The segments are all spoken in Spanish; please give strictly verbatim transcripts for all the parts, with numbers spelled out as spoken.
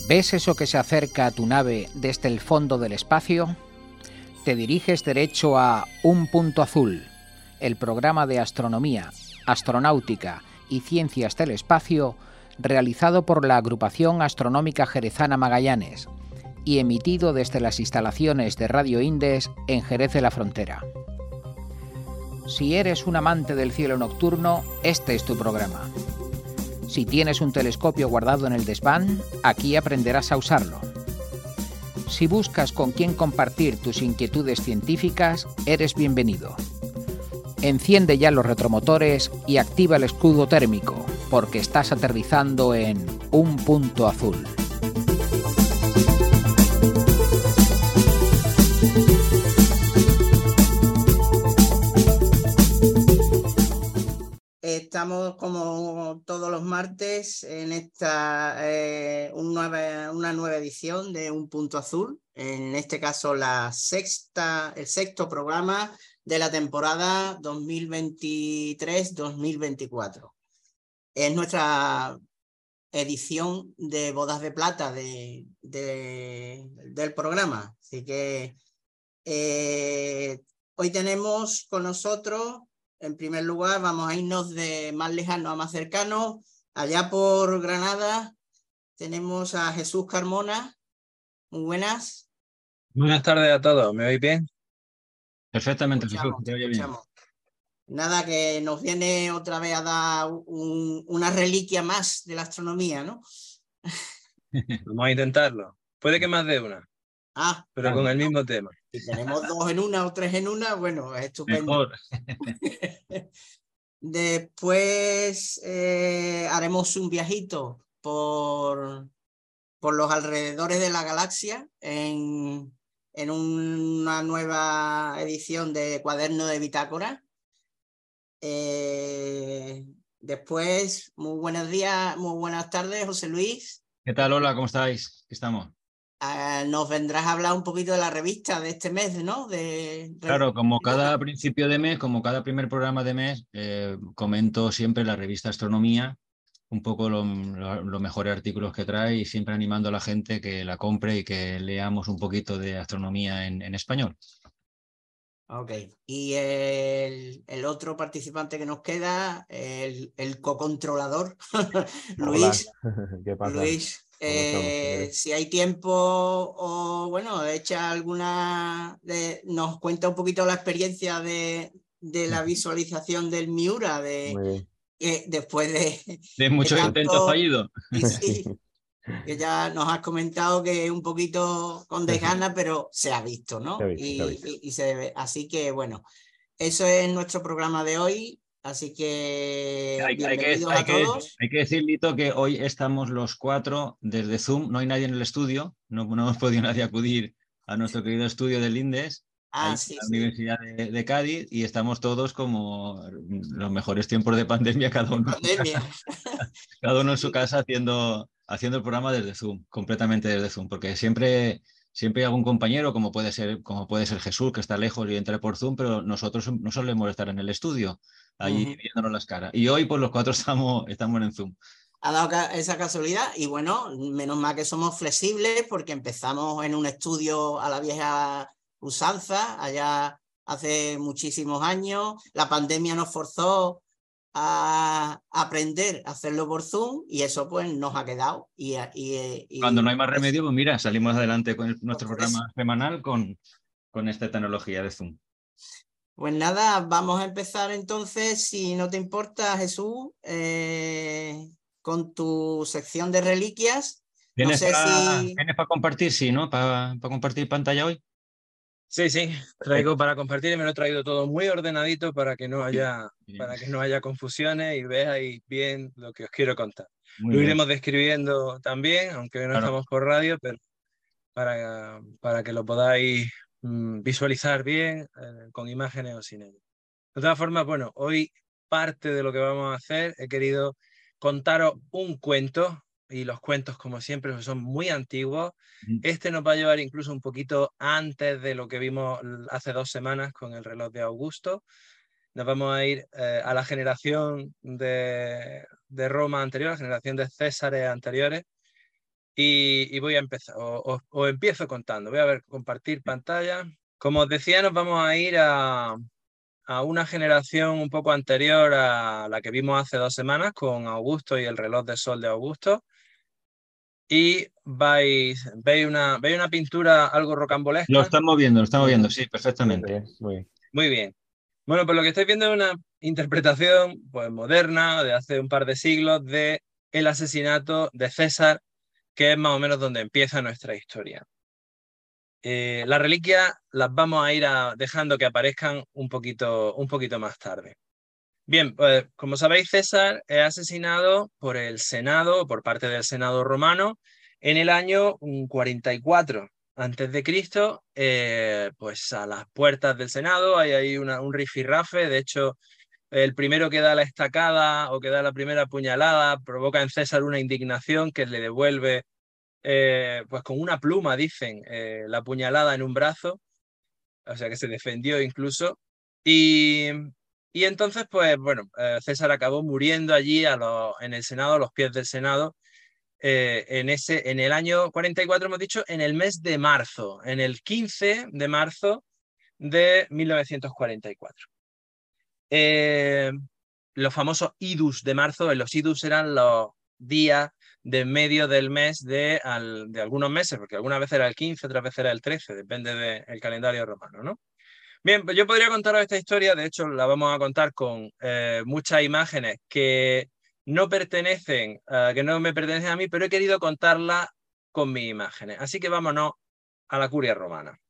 ¿Ves eso que se acerca a tu nave desde el fondo del espacio? Te diriges derecho a Un Punto Azul, el programa de astronomía, astronáutica y ciencias del espacio realizado por la Agrupación Astronómica Jerezana Magallanes y emitido desde las instalaciones de Radio Indes en Jerez de la Frontera. Si eres un amante del cielo nocturno, este es tu programa. Si tienes un telescopio guardado en el desván, aquí aprenderás a usarlo. Si buscas con quién compartir tus inquietudes científicas, eres bienvenido. Enciende ya los retromotores y activa el escudo térmico, porque estás aterrizando en Un Punto Azul. Estamos como todos los martes en esta eh, un nueva, una nueva edición de Un Punto Azul, en este caso la sexta, el sexto programa de la temporada dos mil veintitrés dos mil veinticuatro. Es nuestra edición de bodas de plata de, de, del programa, así que eh, hoy tenemos con nosotros. En primer lugar, vamos a irnos de más lejano a más cercano. Allá por Granada tenemos a Jesús Carmona. Muy buenas. Buenas tardes a todos. ¿Me oís bien? Perfectamente, Jesús. te oye bien. Nada, que nos viene otra vez a dar un, una reliquia más de la astronomía, ¿no? Vamos a intentarlo. Puede que más de una. Ah, pero claro. Con el mismo tema. Si tenemos dos en una o tres en una, bueno, es estupendo. Mejor. Después eh, haremos un viajito por, por los alrededores de la galaxia en, en una nueva edición de Cuaderno de Bitácora. Eh, después, muy buenos días, muy buenas tardes, José Luis. ¿Qué tal, hola? ¿Cómo estáis? ¿Qué estamos? Uh, nos vendrás a hablar un poquito de la revista de este mes, ¿no? De, de... Claro, como cada principio de mes, como cada primer programa de mes, eh, comento siempre la revista Astronomía, un poco los lo, lo mejores artículos que trae y siempre animando a la gente que la compre y que leamos un poquito de astronomía en, en español. Ok, y el, el otro participante que nos queda, el, el co-controlador, Luis. ¿Qué pasa? Luis, eh, si hay tiempo o bueno, echa alguna, de, nos cuenta un poquito la experiencia de, de la visualización del Miura, de, eh, después de... De muchos de tanto, intentos fallidos. Sí, sí. Que ya nos has comentado que es un poquito con desgana, pero se ha visto, ¿no? Se ha visto, y, se ha visto. Y, y se ve. Así que, bueno, eso es nuestro programa de hoy. Así que hay, bienvenidos hay que, hay a todos. Que, hay que decir, Lito, que hoy estamos los cuatro desde Zoom. No hay nadie en el estudio. No, no hemos podido nadie acudir a nuestro querido estudio del Indes. Ah, Ahí sí, en la sí. Universidad de, de Cádiz, y estamos todos como los mejores tiempos de pandemia, cada uno, Pandemia. cada uno en su casa haciendo, haciendo el programa desde Zoom, completamente desde Zoom, porque siempre, siempre hay algún compañero, como puede ser, como puede ser Jesús, que está lejos y entra por Zoom, pero nosotros no solemos estar en el estudio, allí uh-huh. viéndonos las caras. Y hoy, pues los cuatro estamos, estamos en Zoom. Ha dado esa casualidad y bueno, menos mal que somos flexibles porque empezamos en un estudio a la vieja usanza, allá hace muchísimos años. La pandemia nos forzó a aprender a hacerlo por Zoom y eso pues nos ha quedado. Y, y, y Cuando no hay más remedio, pues mira, salimos adelante con el, nuestro pues programa eso. semanal con, con esta tecnología de Zoom. Pues nada, vamos a empezar entonces, si no te importa, Jesús, eh, con tu sección de reliquias. ¿Tienes, no sé para, si... ¿tienes para compartir? Sí, ¿no? ¿Para, para compartir pantalla hoy? Sí, sí, traigo para compartir y me lo he traído todo muy ordenadito para que no haya, para que no haya confusiones y veáis bien lo que os quiero contar. Muy lo bien. iremos describiendo también, aunque no Claro. estamos por radio, pero para, para que lo podáis mmm, visualizar bien, eh, con imágenes o sin ellas. De todas formas, bueno, hoy parte de lo que vamos a hacer, he querido contaros un cuento, y los cuentos, como siempre, son muy antiguos. Este nos va a llevar incluso un poquito antes de lo que vimos hace dos semanas con el reloj de Augusto. Nos vamos a ir eh, a la generación de, de Roma anterior, la generación de Césares anteriores. y, y voy a empezar, o, o, o empiezo contando. Voy a ver, compartir pantalla. Como os decía, nos vamos a ir a, a una generación un poco anterior a la que vimos hace dos semanas con Augusto y el reloj de sol de Augusto. Y vais, veis una, veis una pintura algo rocambolesca. Lo estamos viendo, lo estamos Muy viendo, bien. sí, perfectamente. Muy bien, muy bien. Muy bien. Bueno, pues lo que estáis viendo es una interpretación pues, moderna de hace un par de siglos de el asesinato de César, que es más o menos donde empieza nuestra historia. Eh, las reliquias las vamos a ir a, dejando que aparezcan un poquito, un poquito más tarde. Bien, pues como sabéis, César es asesinado por el Senado, por parte del Senado romano, en el año cuarenta y cuatro antes de Cristo, eh, pues a las puertas del Senado hay ahí una, un rifirrafe. De hecho, el primero que da la estacada o que da la primera puñalada provoca en César una indignación que le devuelve, eh, pues con una pluma, dicen, eh, la puñalada en un brazo, o sea que se defendió incluso. Y, y entonces, pues bueno, eh, César acabó muriendo allí a los, en el Senado, a los pies del Senado, eh, en, ese, en el año cuarenta y cuatro, hemos dicho, en el mes de marzo, en el quince de marzo de mil novecientos cuarenta y cuatro. Eh, los famosos idus de marzo, los idus eran los días de medio del mes de, al, de algunos meses, porque algunas veces era el quince, otras veces era el trece, depende del calendario romano, ¿no? Bien, pues yo podría contaros esta historia, de hecho la vamos a contar con eh, muchas imágenes que no pertenecen, uh, que no me pertenecen a mí, pero he querido contarla con mis imágenes. Así que vámonos a la curia romana.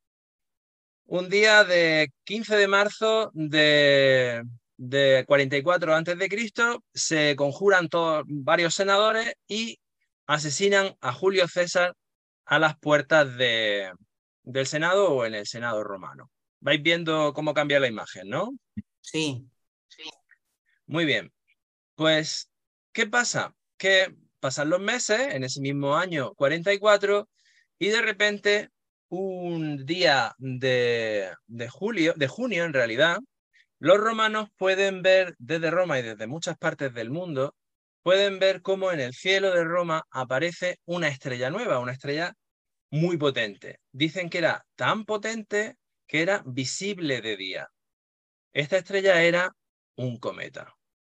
Un día de quince de marzo de, de cuarenta y cuatro antes de Cristo se conjuran todos, varios senadores y asesinan a Julio César a las puertas de, del Senado o en el Senado romano. Vais viendo cómo cambia la imagen, ¿no? Sí. Sí. Muy bien. Pues, ¿qué pasa? Que pasan los meses, en ese mismo año cuarenta y cuatro, y de repente, un día de, de julio, de junio en realidad, los romanos pueden ver desde Roma y desde muchas partes del mundo, pueden ver cómo en el cielo de Roma aparece una estrella nueva, una estrella muy potente. Dicen que era tan potente que era visible de día. Esta estrella era un cometa.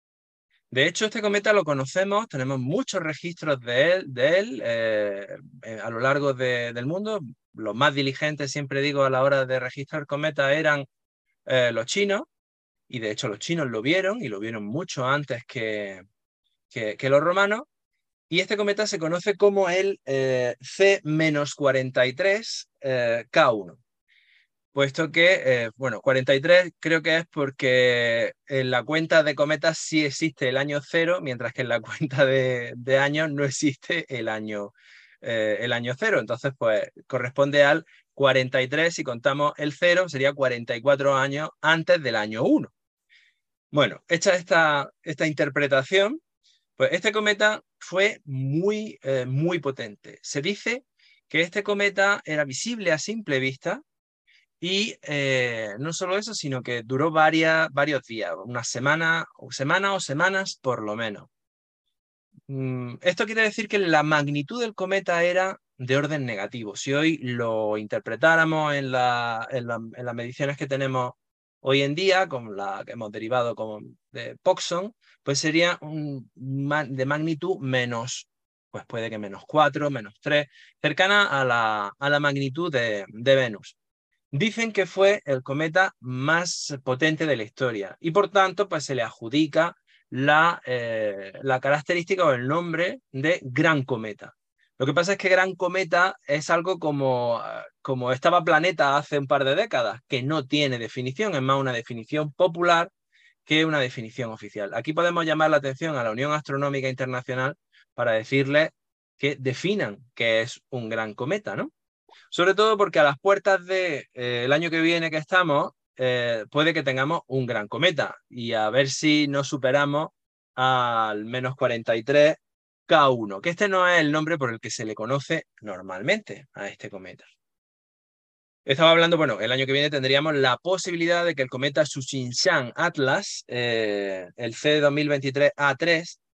De hecho, este cometa lo conocemos, tenemos muchos registros de él, de él eh, eh, a lo largo de, del mundo. Los más diligentes, siempre digo, a la hora de registrar cometas eran eh, los chinos, y de hecho los chinos lo vieron, y lo vieron mucho antes que, que, que los romanos. Y este cometa se conoce como el eh, C cuarenta y tres K uno. Puesto que, eh, bueno, cuarenta y tres creo que es porque en la cuenta de cometas sí existe el año cero, mientras que en la cuenta de, de años no existe el año, eh, el año cero. Entonces, pues corresponde al cuarenta y tres, si contamos el cero, sería cuarenta y cuatro años antes del año uno. Bueno, hecha esta, esta interpretación, pues este cometa fue muy, eh, muy potente. Se dice que este cometa era visible a simple vista. Y eh, no solo eso, sino que duró varias, varios días, una semana, o semana o semanas por lo menos. Mm, esto quiere decir que la magnitud del cometa era de orden negativo. Si hoy lo interpretáramos en, la, en, la, en las mediciones que tenemos hoy en día, con la que hemos derivado como de Poisson, pues sería un, de magnitud menos, pues puede que menos cuatro, menos tres, cercana a la, a la magnitud de, de Venus. Dicen que fue el cometa más potente de la historia y por tanto pues se le adjudica la, eh, la característica o el nombre de Gran Cometa. Lo que pasa es que Gran Cometa es algo como, como estaba Planeta hace un par de décadas, que no tiene definición, es más una definición popular que una definición oficial. Aquí podemos llamar la atención a la Unión Astronómica Internacional para decirles que definan qué es un gran cometa, ¿no? Sobre todo porque a las puertas del de, eh, año que viene que estamos, eh, puede que tengamos un gran cometa y a ver si nos superamos al menos cuarenta y tres K uno, que este no es el nombre por el que se le conoce normalmente a este cometa. Estaba hablando, bueno, el año que viene tendríamos la posibilidad de que el cometa Tsuchinshan Atlas, eh, el C dos mil veintitrés A tres,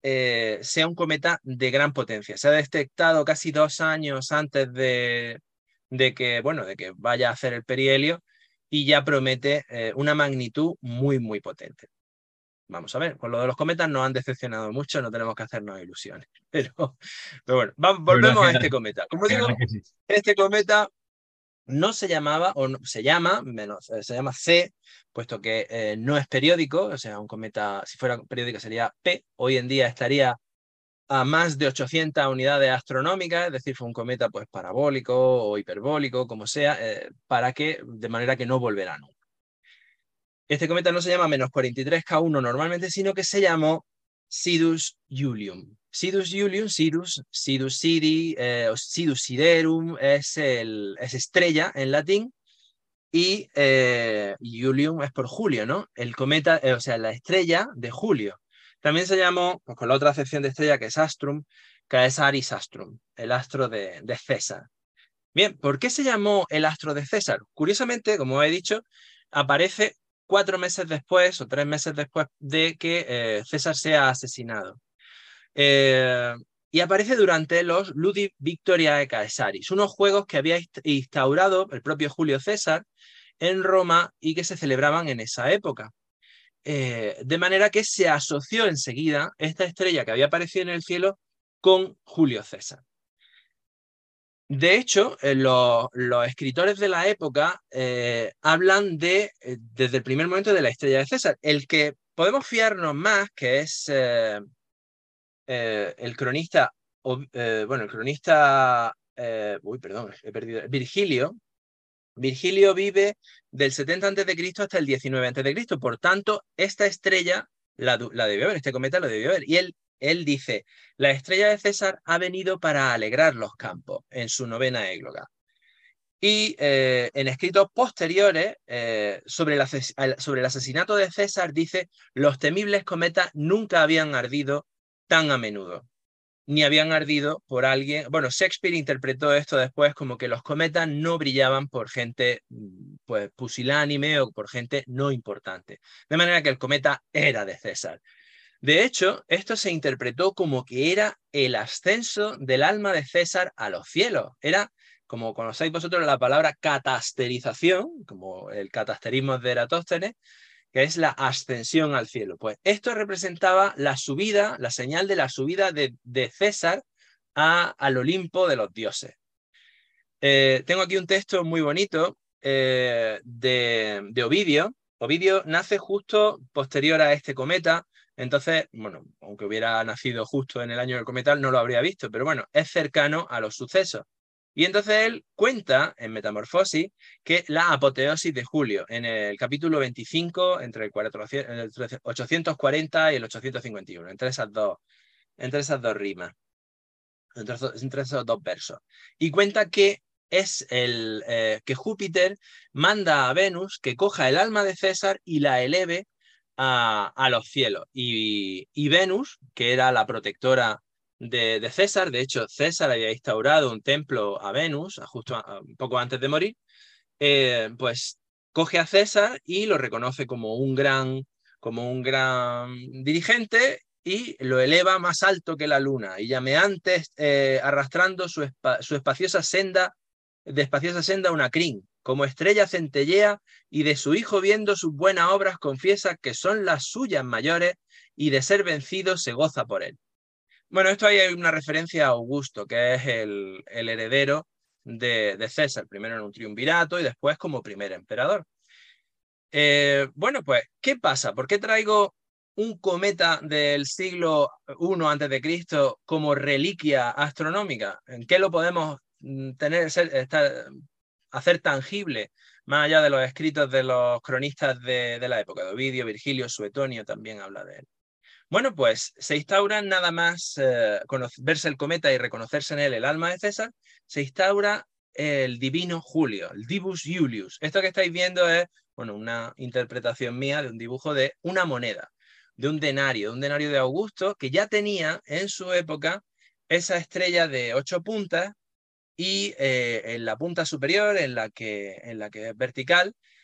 eh, sea un cometa de gran potencia. Se ha detectado casi dos años antes de, de, que, bueno, de que vaya a hacer el perihelio y ya promete eh, una magnitud muy, muy potente. Vamos a ver, con lo de los cometas nos han decepcionado mucho, no tenemos que hacernos ilusiones. Pero, pero bueno, vamos, volvemos a este cometa. Como digo, sí. Este cometa no se llamaba, o no, se llama, menos, eh, se llama C, puesto que eh, no es periódico, o sea, un cometa, si fuera periódico sería P, hoy en día estaría a más de ochocientas unidades astronómicas, es decir, fue un cometa pues parabólico o hiperbólico, como sea, eh, para que, de manera que no volverá nunca. Este cometa no se llama menos cuarenta y tres K uno normalmente, sino que se llamó Sidus Julium. Sidus Julium, Sidus, Sidus Sidi, eh, Sidus Siderum, es, el, es estrella en latín, y eh, Julium es por Julio, ¿no? El cometa, eh, o sea, la estrella de Julio. También se llamó, pues con la otra acepción de estrella que es Astrum, Caesaris Astrum, el astro de, de César. Bien, ¿por qué se llamó el astro de César? Curiosamente, como he dicho, aparece cuatro meses después o tres meses después de que eh, César sea asesinado. Eh, y aparece durante los Ludi Victoriae Caesaris, unos juegos que había instaurado el propio Julio César en Roma y que se celebraban en esa época. Eh, de manera que se asoció enseguida esta estrella que había aparecido en el cielo con Julio César. De hecho, eh, los, los escritores de la época eh, hablan de, eh, desde el primer momento, de la estrella de César. El que podemos fiarnos más, que es eh, eh, el cronista, eh, bueno, el cronista, eh, uy, perdón, he perdido, Virgilio. Virgilio vive del setenta antes de Cristo hasta el diecinueve antes de Cristo. Por tanto, esta estrella la, la debió ver, este cometa lo debió ver. Y él Él dice, la estrella de César ha venido para alegrar los campos, en su novena égloga. Y eh, en escritos posteriores, eh, sobre, el sobre el asesinato de César, dice, los temibles cometas nunca habían ardido tan a menudo, ni habían ardido por alguien. Bueno, Shakespeare interpretó esto después como que los cometas no brillaban por gente pues pusilánime o por gente no importante. De manera que el cometa era de César. De hecho, esto se interpretó como que era el ascenso del alma de César a los cielos. Era, como conocéis vosotros, la palabra catasterización, como el catasterismo de Eratóstenes, que es la ascensión al cielo. Pues esto representaba la subida, la señal de la subida de, de César a, al Olimpo de los dioses. Eh, tengo aquí un texto muy bonito eh, de, de Ovidio. Ovidio nace justo posterior a este cometa. Entonces, bueno, aunque hubiera nacido justo en el año del cometa, no lo habría visto, pero bueno, es cercano a los sucesos. Y entonces él cuenta en Metamorfosis que la apoteosis de Julio, en el capítulo veinticinco, entre el, cuatrocientos, el ochocientos cuarenta y el ochocientos cincuenta y uno, entre esas dos, entre esas dos rimas, entre esos, entre esos dos versos. Y cuenta que es el eh, que Júpiter manda a Venus que coja el alma de César y la eleve A, a los cielos. Y, y Venus, que era la protectora de, de César, de hecho César había instaurado un templo a Venus, a justo a, un poco antes de morir, eh, pues coge a César y lo reconoce como un gran, como un gran dirigente y lo eleva más alto que la luna, y llameante eh, arrastrando su, espa, su espaciosa senda, de espaciosa senda una crin. Como estrella centellea y de su hijo viendo sus buenas obras confiesa que son las suyas mayores y de ser vencido se goza por él. Bueno, esto ahí hay una referencia a Augusto, que es el, el heredero de, de César, primero en un triunvirato y después como primer emperador. Eh, bueno, pues, ¿qué pasa? ¿Por qué traigo un cometa del siglo primero antes de Cristo como reliquia astronómica? ¿En qué lo podemos tener, ser, estar, hacer tangible, más allá de los escritos de los cronistas de, de la época, de Ovidio, Virgilio, Suetonio también habla de él? Bueno, pues se instaura nada más eh, verse el cometa y reconocerse en él el alma de César, se instaura el divino Julio, el Divus Julius. Esto que estáis viendo es, bueno, una interpretación mía de un dibujo de una moneda, de un denario, de un denario de Augusto, que ya tenía en su época esa estrella de ocho puntas, y eh, en la punta superior, en la que, en la que es vertical,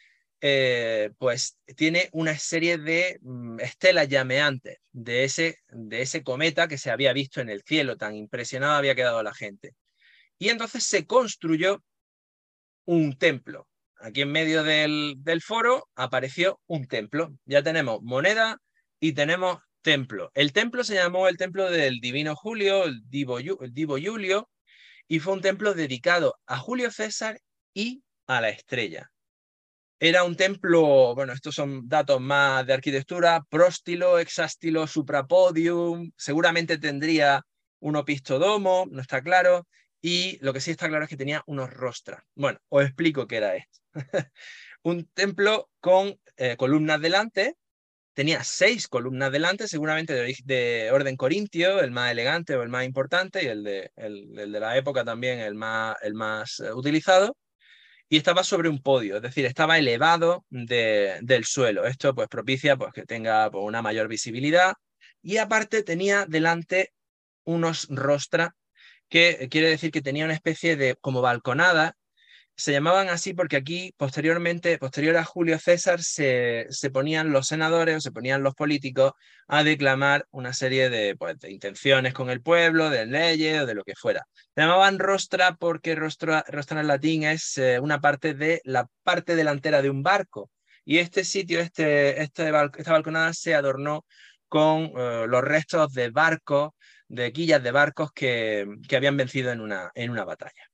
eh, pues tiene una serie de mm, estelas llameantes de ese, de ese cometa que se había visto en el cielo, tan impresionada había quedado la gente. Y entonces se construyó un templo. Aquí en medio del, del foro apareció un templo. Ya tenemos moneda y tenemos templo. El templo se llamó el templo del Divino Julio, el Divo, el Divo Julio, y fue un templo dedicado a Julio César y a la estrella. Era un templo, bueno, estos son datos más de arquitectura, próstilo, hexástilo, suprapodium, seguramente tendría un opistodomo, no está claro, y lo que sí está claro es que tenía unos rostras. Bueno, os explico qué era esto. Un templo con eh, columnas delante, tenía seis columnas delante, seguramente de, de orden corintio, el más elegante o el más importante, y el de, el, el de la época también el más, el más eh, utilizado. Y estaba sobre un podio, es decir, estaba elevado de, del suelo. Esto pues propicia pues, que tenga pues, una mayor visibilidad. Y aparte tenía delante unos rostras, que quiere decir que tenía una especie de como balconada. Se llamaban así porque aquí, posteriormente, posterior a Julio César, se, se ponían los senadores o se ponían los políticos a declamar una serie de, pues, de intenciones con el pueblo, de leyes o de lo que fuera. Se llamaban rostra porque rostra, rostra en latín es eh, una parte de la parte delantera de un barco. Y este sitio, este, este, esta balconada se adornó con eh, los restos de barcos, de quillas de barcos que, que habían vencido en una, en una batalla.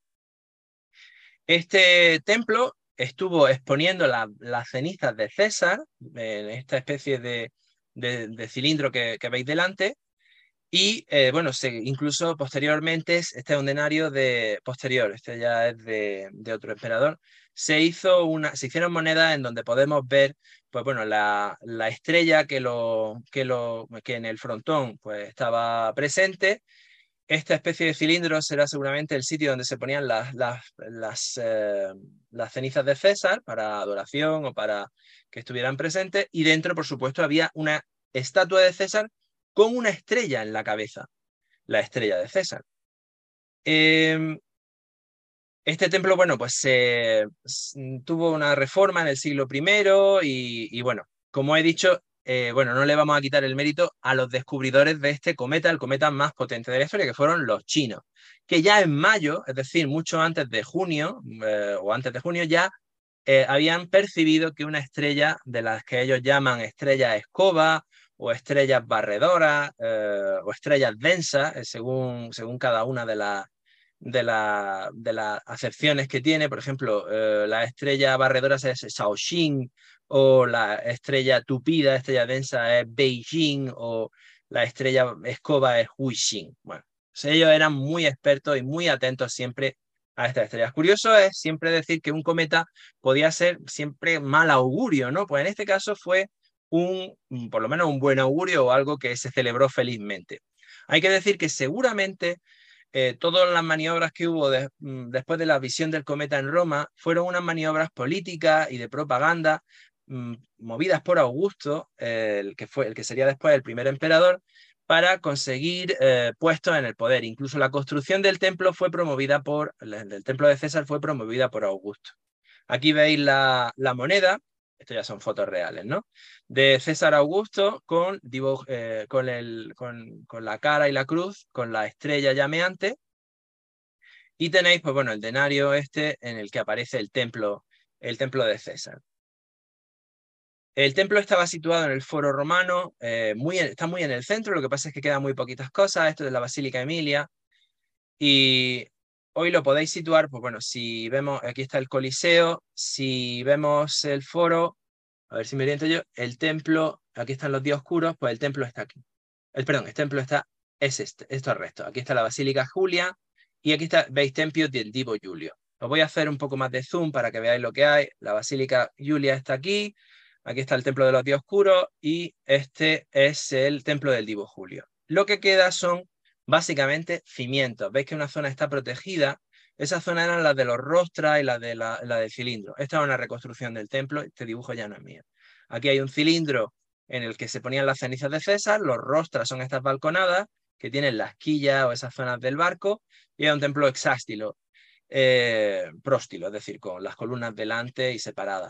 Este templo estuvo exponiendo la, las cenizas de César, en esta especie de, de, de cilindro que, que veis delante, y eh, bueno, se, incluso posteriormente, este es un denario de posterior, este ya es de, de otro emperador, se, hizo una, se hicieron monedas en donde podemos ver pues, bueno, la, la estrella que, lo, que, lo, que en el frontón pues, estaba presente. Esta especie de cilindro será seguramente el sitio donde se ponían las, las, las, eh, las cenizas de César para adoración o para que estuvieran presentes. Y dentro, por supuesto, había una estatua de César con una estrella en la cabeza, la estrella de César. Eh, este templo, bueno, pues se eh, tuvo una reforma en el siglo primero y, y bueno, como he dicho, Eh, bueno, no le vamos a quitar el mérito a los descubridores de este cometa, el cometa más potente de la historia, que fueron los chinos, que ya en mayo, es decir, mucho antes de junio, eh, o antes de junio, ya eh, habían percibido que una estrella de las que ellos llaman estrellas escoba, o estrellas barredoras, eh, o estrellas densas, eh, según, según cada una de las de, la, de las acepciones que tiene. Por ejemplo, eh, la estrella barredora es Shaoxing, o la estrella tupida, estrella densa es Beijing, o la estrella escoba es Huixing. Bueno, pues ellos eran muy expertos y muy atentos siempre a estas estrellas. Curioso es siempre decir que un cometa podía ser siempre mal augurio, ¿no? Pues en este caso fue un, por lo menos un buen augurio o algo que se celebró felizmente. Hay que decir que seguramente eh, todas las maniobras que hubo de, después de la visión del cometa en Roma fueron unas maniobras políticas y de propaganda mmm, movidas por Augusto, eh, el, que fue, el que sería después el primer emperador, para conseguir eh, puestos en el poder. Incluso la construcción del templo fue promovida por, el templo de César fue promovida por Augusto. Aquí veis la, la moneda, esto ya son fotos reales, ¿no? De César Augusto con, dibujo, eh, con, el, con, con la cara y la cruz, con la estrella llameante. Y tenéis, pues bueno, el denario este en el que aparece el templo, el templo de César. El templo estaba situado en el Foro Romano, eh, muy, está muy en el centro, lo que pasa es que quedan muy poquitas cosas, esto es la Basílica Emilia, y hoy lo podéis situar, pues bueno, si vemos, aquí está el Coliseo, si vemos el foro, a ver si me oriento yo, el templo, aquí están los días oscuros, pues el templo está aquí. El, perdón, el templo está, es este, estos restos. Aquí está la Basílica Julia, y aquí está, veis, Tempio del Divo Julio. Os voy a hacer un poco más de zoom para que veáis lo que hay. La Basílica Julia está aquí, aquí está el templo de los días oscuros, y este es el templo del Divo Julio. Lo que queda son básicamente cimientos. Veis que una zona está protegida. Esas zonas eran las de los rostras y las de la, la del cilindro. Esta es una reconstrucción del templo. Este dibujo ya no es mío. Aquí hay un cilindro en el que se ponían las cenizas de César. Los rostras son estas balconadas que tienen las quillas o esas zonas del barco. Y hay un templo hexástilo, eh, próstilo, es decir, con las columnas delante y separadas.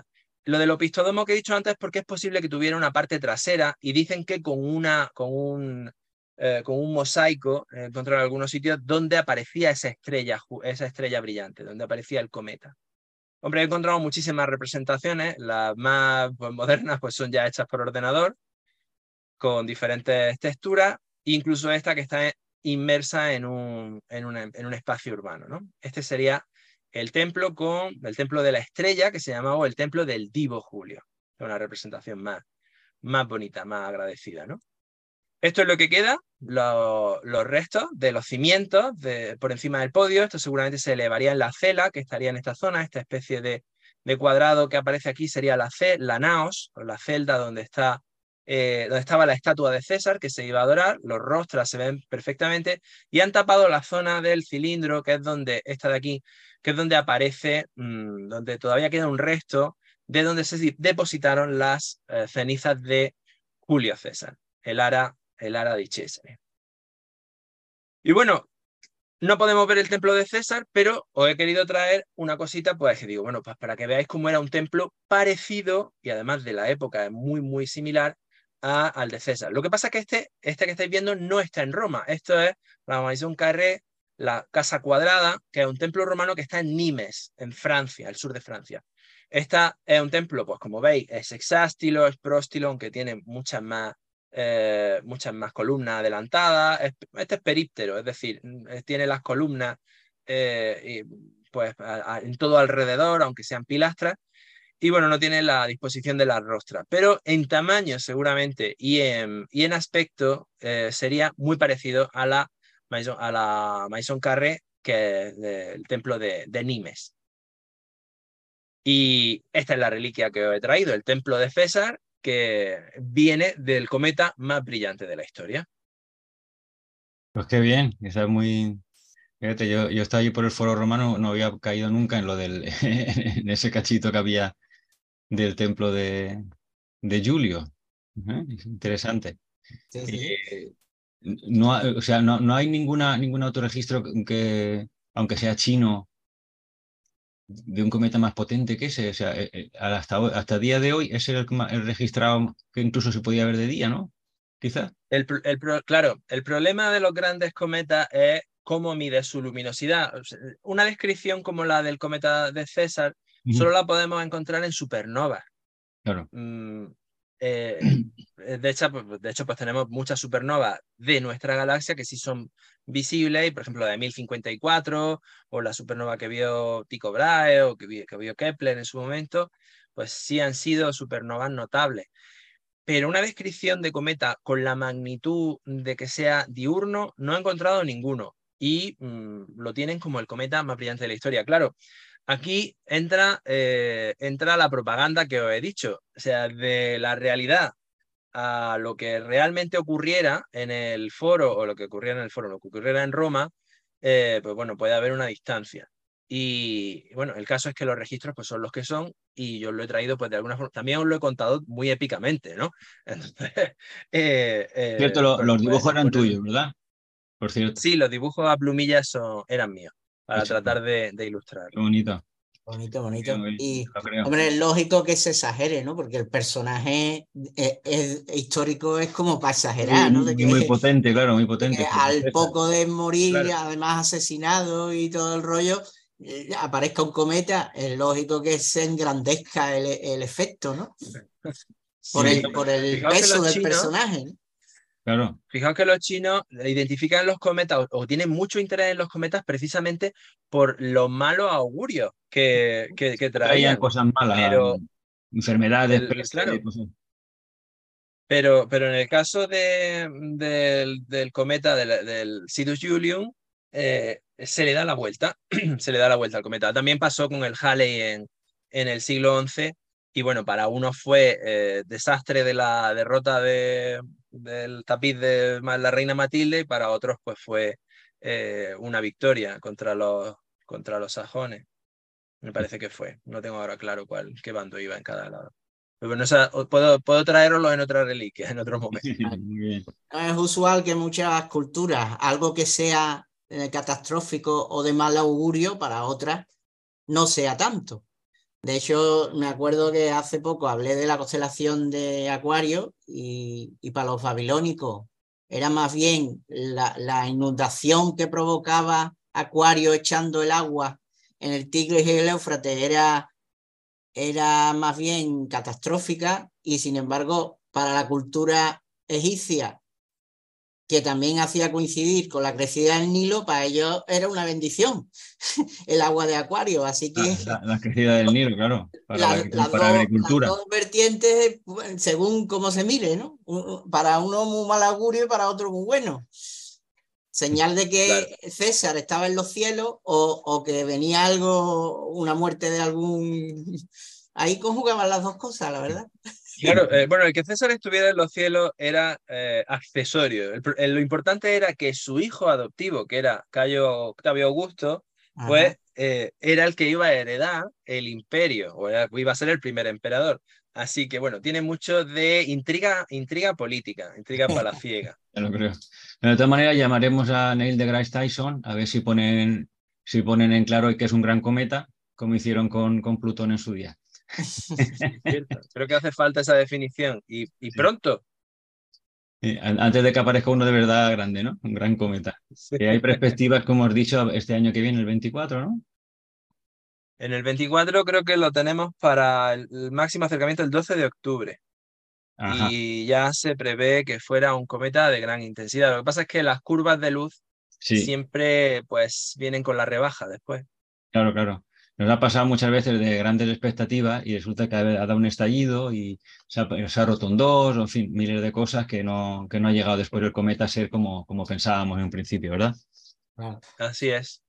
lo del opistodemo que he dicho antes es porque es posible que tuviera una parte trasera y dicen que con, una, con, un, eh, con un mosaico eh, encontraron en algunos sitios donde aparecía esa estrella, esa estrella brillante, donde aparecía el cometa. Hombre, he encontrado muchísimas representaciones, las más pues, modernas pues, son ya hechas por ordenador, con diferentes texturas, incluso esta que está inmersa en un, en una, en un espacio urbano, ¿no? Este sería el templo con el templo de la estrella, que se llamaba el templo del Divo Julio. Es una representación más, más bonita, más agradecida, ¿no? Esto es lo que queda, los, los restos de los cimientos de, por encima del podio. Esto seguramente se elevaría en la cela, que estaría en esta zona. Esta especie de, de cuadrado que aparece aquí sería la, ce, la naos, o la celda donde, está, eh, donde estaba la estatua de César, que se iba a adorar. Los rostros se ven perfectamente y han tapado la zona del cilindro, que es donde, esta de aquí, que es donde aparece, mmm, donde todavía queda un resto de donde se depositaron las eh, cenizas de Julio César, el ara el ara di Cesare. Y bueno, no podemos ver el templo de César, pero os he querido traer una cosita, pues que digo, bueno, pues para que veáis cómo era un templo parecido, y además de la época es muy, muy similar a, al de César. Lo que pasa es que este, este que estáis viendo no está en Roma. Esto es la Maison Carré, la Casa Cuadrada, que es un templo romano que está en Nimes, en Francia, el sur de Francia. Esta es un templo, pues como veis, es hexástilo, es próstilo, aunque tiene muchas más Eh, muchas más columnas adelantadas. Este es períptero, es decir, tiene las columnas eh, y, pues, a, a, en todo alrededor, aunque sean pilastras, y bueno, no tiene la disposición de las rostras, pero en tamaño seguramente y en, y en aspecto eh, sería muy parecido a la Maison, a la Maison Carré, que es el templo de, de Nimes. Y esta es la reliquia que os he traído, el templo de César, que viene del cometa más brillante de la historia. Pues qué bien, está muy... Fíjate, yo, yo estaba allí por el Foro Romano, no había caído nunca en lo del en ese cachito que había del templo de, de Julio. Uh-huh. Interesante. Sí, sí. Eh, no, o sea, no, no hay ninguna, ningún autorregistro que, aunque sea chino, de un cometa más potente que ese. O sea, eh, hasta, hasta el día de hoy ese es el, el registrado que incluso se podía ver de día, ¿no? Quizás. El, el, claro, el problema de los grandes cometas es cómo mide su luminosidad. Una descripción como la del cometa de César uh-huh. solo la podemos encontrar en supernovas. Claro. Mm, eh, de hecho, pues, de hecho, pues tenemos muchas supernovas de nuestra galaxia que sí son visibles, por ejemplo la de mil cincuenta y cuatro o la supernova que vio Tycho Brahe o que vio, que vio Kepler en su momento, pues sí han sido supernovas notables. Pero una descripción de cometa con la magnitud de que sea diurno no he encontrado ninguno y mmm, lo tienen como el cometa más brillante de la historia. Claro, aquí entra, eh, entra la propaganda que os he dicho, o sea, de la realidad a lo que realmente ocurriera en el foro, o lo que ocurriera en el foro, lo que ocurriera en Roma, eh, pues bueno, puede haber una distancia. Y bueno, el caso es que los registros pues son los que son y yo lo he traído pues de alguna forma, también os lo he contado muy épicamente, ¿no? Entonces, eh, eh, cierto, lo, bueno, los dibujos pues, eran pues, tuyos, ¿verdad? Por cierto. Sí, los dibujos a plumillas son, eran míos, para Qué tratar de, de ilustrar. Qué bonito. Bonito, bonito. Bien, Y, bien, hombre, es lógico que se exagere, ¿no? Porque el personaje es, es, histórico es como para exagerar, ¿no? De muy, que, muy potente, claro, muy potente. Que al poco de morir, claro. además asesinado y todo el rollo, eh, aparezca un cometa, es lógico que se engrandezca el, el efecto, ¿no? Por Sí. el, por el Fijaos peso del chinos, personaje, ¿no? Claro. Fijaos que los chinos identifican los cometas o, o tienen mucho interés en los cometas precisamente por los malos augurios que, que, que traían. Traían cosas malas, pero enfermedades, el, peste, claro, cosas. Pero, pero en el caso de, del, del cometa del, del Sidus Julium, eh, se le da la vuelta, se le da la vuelta al cometa. También pasó con el Halley en, en el siglo once, y bueno, para uno fue eh, desastre de la derrota de, del tapiz de la reina Matilde, y para otros pues fue eh, una victoria contra los, contra los sajones. Me parece que fue, no tengo ahora claro cuál, qué bando iba en cada lado. Pero bueno, o sea, puedo, puedo traeroslo en otra reliquia, en otro momento. Muy bien. Es usual que muchas culturas, algo que sea eh, catastrófico o de mal augurio para otras, no sea tanto. De hecho, me acuerdo que hace poco hablé de la constelación de Acuario y, y para los babilónicos era más bien la, la inundación que provocaba Acuario echando el agua en el Tigris y el Éufrates era, era más bien catastrófica, y sin embargo para la cultura egipcia, que también hacía coincidir con la crecida del Nilo, para ellos era una bendición el agua de Acuario, así que... La, la crecida del Nilo, claro, para la, Las, las, para la dos, las agricultura. dos vertientes, según cómo se mire, ¿no? Para uno muy mal augurio y para otro muy bueno. Señal de que Claro. César estaba en los cielos, o, o que venía algo, una muerte de algún... Ahí conjugaban las dos cosas, la verdad. Claro, eh, bueno, el que César estuviera en los cielos era eh, accesorio. El, el, lo importante era que su hijo adoptivo, que era Cayo Octavio Augusto, pues eh, era el que iba a heredar el imperio, o era, iba a ser el primer emperador. Así que bueno, tiene mucho de intriga, intriga política, intriga palaciega. Ya lo creo. De todas maneras, llamaremos a Neil deGrasse Tyson a ver si ponen, si ponen en claro que es un gran cometa, como hicieron con, con Plutón en su día. Cierto. Creo que hace falta esa definición y, y Sí. pronto. Sí, antes de que aparezca uno de verdad grande, ¿no? Un gran cometa. Sí. Que hay perspectivas, como has dicho, este año que viene, el veinticuatro, ¿no? En el veinticuatro creo que lo tenemos para el, el máximo acercamiento el doce de octubre. Ajá. Y ya se prevé que fuera un cometa de gran intensidad. Lo que pasa es que las curvas de luz Sí, siempre pues vienen con la rebaja después. claro, claro. Nos ha pasado muchas veces de grandes expectativas y resulta que ha ha dado un estallido y se ha, se ha roto un dos, o en fin, miles de cosas que no, que no ha llegado después el cometa a ser como, como pensábamos en un principio, ¿verdad? Claro. Así es.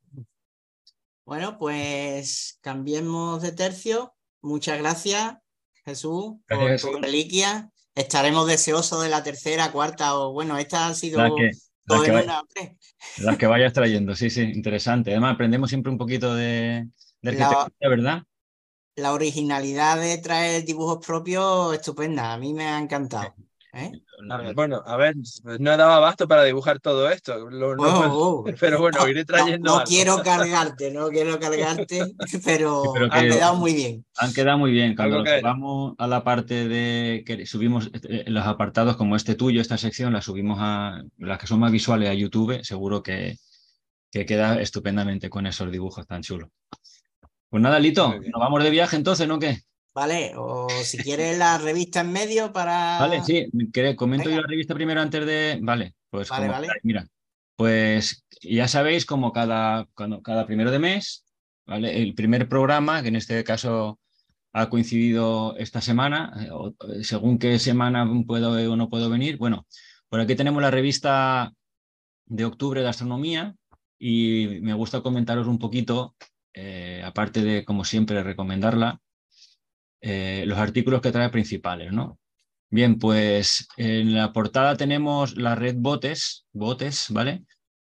Bueno, pues cambiemos de tercio. Muchas gracias, Jesús, por Gracias, tu Jesús. reliquia. Estaremos deseosos de la tercera, cuarta, o bueno, esta ha Las sido que, las dos que, en vay- una o tres. las que vayas trayendo, sí, sí, interesante. Además, aprendemos siempre un poquito de, de La, arquitectura, ¿verdad? la originalidad de traer dibujos propios, estupenda. A mí me ha encantado. ¿eh? A ver, bueno, a ver, pues no he dado abasto para dibujar todo esto, lo- no puedo- Oh, oh. pero bueno, No, iré no, trayendo no algo. quiero cargarte, no quiero cargarte, Sí, pero pero ha que quedado muy bien. han quedado muy bien. Cuando Algo lo caerá. subamos a la parte de que subimos eh, los apartados como este tuyo, esta sección, la subimos a las que son más visuales a YouTube, seguro que, que queda estupendamente con esos dibujos tan chulos. Pues nada, Muy Lito, bien. nos vamos de viaje entonces, ¿no qué? Vale, o si quieres la revista en medio Vale, para... sí, ¿queré- comento yo Venga, la revista primero antes de. Vale, pues vale, como vale. queráis, mira. Pues ya sabéis, como cada, cuando, cada primero de mes, ¿vale? El primer programa, que en este caso ha coincidido esta semana, eh, o- eh, según qué semana puedo o no puedo venir. Bueno, por aquí tenemos la revista de octubre de astronomía y me gusta comentaros un poquito, eh, aparte de, como siempre, recomendarla, eh, los artículos que trae principales, ¿no? Bien, pues en la portada tenemos la red Botes, Botes, ¿vale?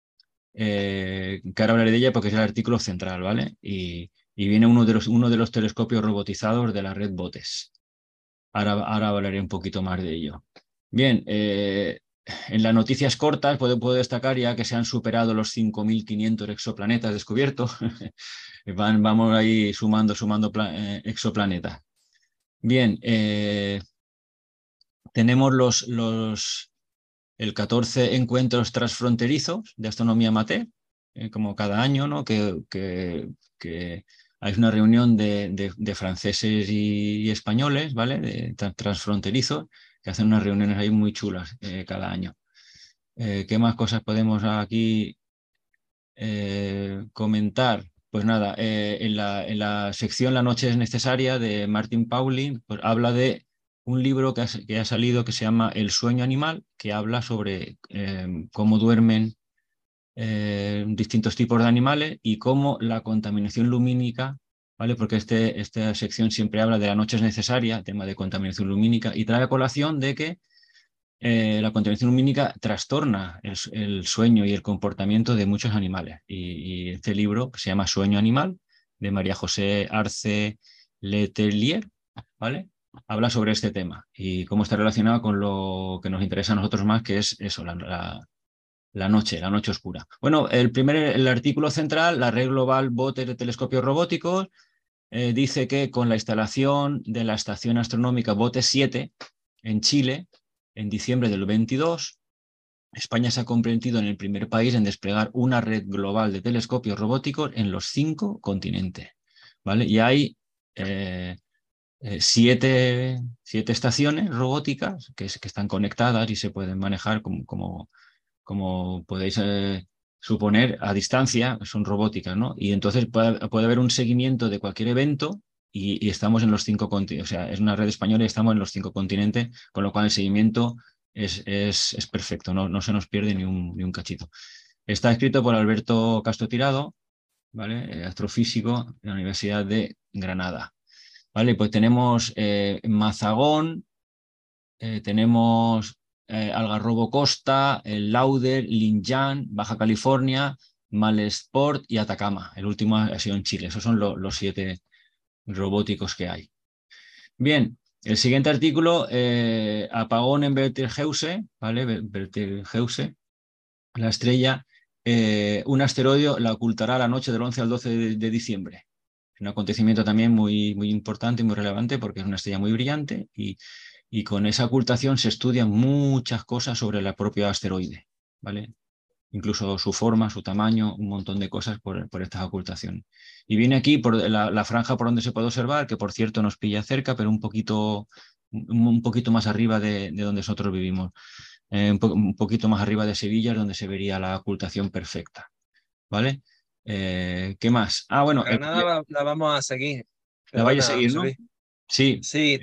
Eh, que ahora hablaré de ella porque es el artículo central, ¿vale? Y, y viene uno de, los, uno de los telescopios robotizados de la red Botes. Ahora, ahora hablaré un poquito más de ello. Bien, eh, en las noticias cortas puedo, puedo destacar ya que se han superado los cinco mil quinientos exoplanetas descubiertos. Van, vamos ahí sumando, sumando eh, exoplanetas. Bien, eh, tenemos los, los, el catorce encuentros transfronterizos de astronomía amateur, eh, como cada año, ¿no? Que, que, que hay una reunión de, de, de franceses y, y españoles, ¿vale? De, tra- transfronterizos, que hacen unas reuniones ahí muy chulas eh, cada año. Eh, ¿qué más cosas podemos aquí eh, comentar? Pues nada, eh, en, la, en la sección La noche es necesaria de Martin Pauling, pues habla de un libro que ha, que ha salido que se llama El sueño animal, que habla sobre eh, cómo duermen eh, distintos tipos de animales y cómo la contaminación lumínica, ¿vale? Porque este, esta sección siempre habla de la noche es necesaria, tema de contaminación lumínica, y trae a colación de que eh, la contaminación lumínica trastorna el, el, sueño y el comportamiento de muchos animales. Y, y este libro, que se llama Sueño Animal, de María José Arce Letelier, ¿vale? Habla sobre este tema y cómo está relacionado con lo que nos interesa a nosotros más, que es eso, la, la, la noche, la noche oscura. Bueno, el primer el artículo central, la red global botes de telescopios robóticos, eh, dice que con la instalación de la estación astronómica Bote siete en Chile, en diciembre del veintidós, España se ha convertido en el primer país en desplegar una red global de telescopios robóticos en los cinco continentes, ¿vale? Y hay eh, eh, siete, siete estaciones robóticas que, que están conectadas y se pueden manejar como, como, como podéis eh, suponer a distancia, son robóticas, ¿no? Y entonces puede, puede haber un seguimiento de cualquier evento y, y estamos en los cinco continentes, o sea, es una red española y estamos en los cinco continentes, con lo cual el seguimiento es, es, es perfecto, no, no se nos pierde ni un, ni un cachito. Está escrito por Alberto Castro Tirado, ¿vale? Astrofísico de la Universidad de Granada. Vale, pues tenemos eh, Mazagón, eh, tenemos eh, Algarrobo Costa, el Lauder, Linyan, Baja California, Malesport y Atacama. El último ha sido en Chile. Esos son lo, los siete robóticos que hay. Bien, el siguiente artículo, eh, apagón en Betelgeuse, ¿vale? Betelgeuse, la estrella, eh, un asteroide la ocultará la noche del once al doce de, de diciembre. Es un acontecimiento también muy, muy importante y muy relevante porque es una estrella muy brillante y, y con esa ocultación se estudian muchas cosas sobre el propio asteroide, ¿vale? Incluso su forma, su tamaño, un montón de cosas por, por estas ocultaciones. Y viene aquí por la, la franja por donde se puede observar, que por cierto nos pilla cerca, pero un poquito, un, un poquito más arriba de, de donde nosotros vivimos. Eh, un, po un poquito más arriba de Sevilla, donde se vería la ocultación perfecta, ¿vale? Eh, ¿Qué más? Ah, bueno, el, Granada va- la vamos a seguir. la vais a Perdona, seguir, José ¿no? Luis. Sí, Sí,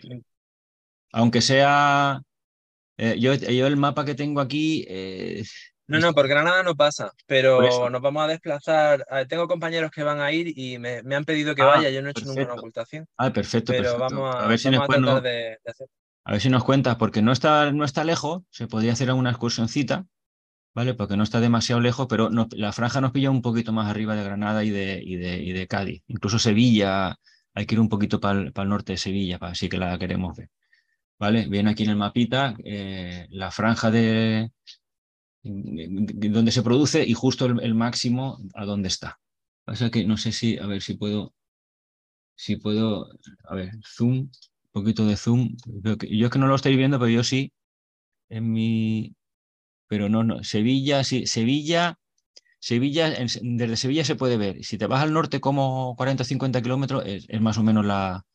aunque sea... Eh, yo, yo el mapa que tengo aquí... Eh, no, no, por Granada no pasa, por eso. pero nos vamos a desplazar. a- Tengo compañeros que van a ir y me, me han pedido que Ah, vaya. Yo no he hecho nunca una perfecto. ocultación, Ah, perfecto, pero perfecto. vamos A a, ver si vamos a después tratar no, de, de hacer. a ver si nos cuentas, porque no está, no está lejos, se podría hacer una excursioncita, ¿vale? Porque no está demasiado lejos, pero nos- la franja nos pilla un poquito más arriba de Granada y de, y de, y de Cádiz. Incluso Sevilla, hay que ir un poquito para el, norte de Sevilla, para así que la queremos ver. ¿Vale? Viene aquí en el mapita eh, la franja de, de donde se produce y justo el, el máximo a dónde está. O sea que no sé si, a ver si puedo, si puedo, a ver, zoom, un poquito de zoom. Veo que- yo es que no lo estoy viendo, pero yo sí, en mi, pero no, no, Sevilla, sí, Sevilla, Sevilla, en- desde Sevilla se puede ver. Si te vas al norte como cuarenta o cincuenta kilómetros, es, es más o menos la,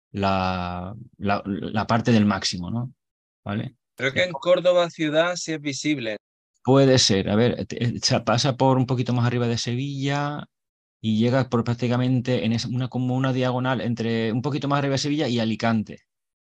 la, la, la parte del máximo, ¿no? ¿Vale? Creo que en Córdoba ciudad sí es visible. Puede ser, a ver, te- se pasa por un poquito más arriba de Sevilla y llega por prácticamente en esa- una, como una diagonal entre un poquito más arriba de Sevilla y Alicante,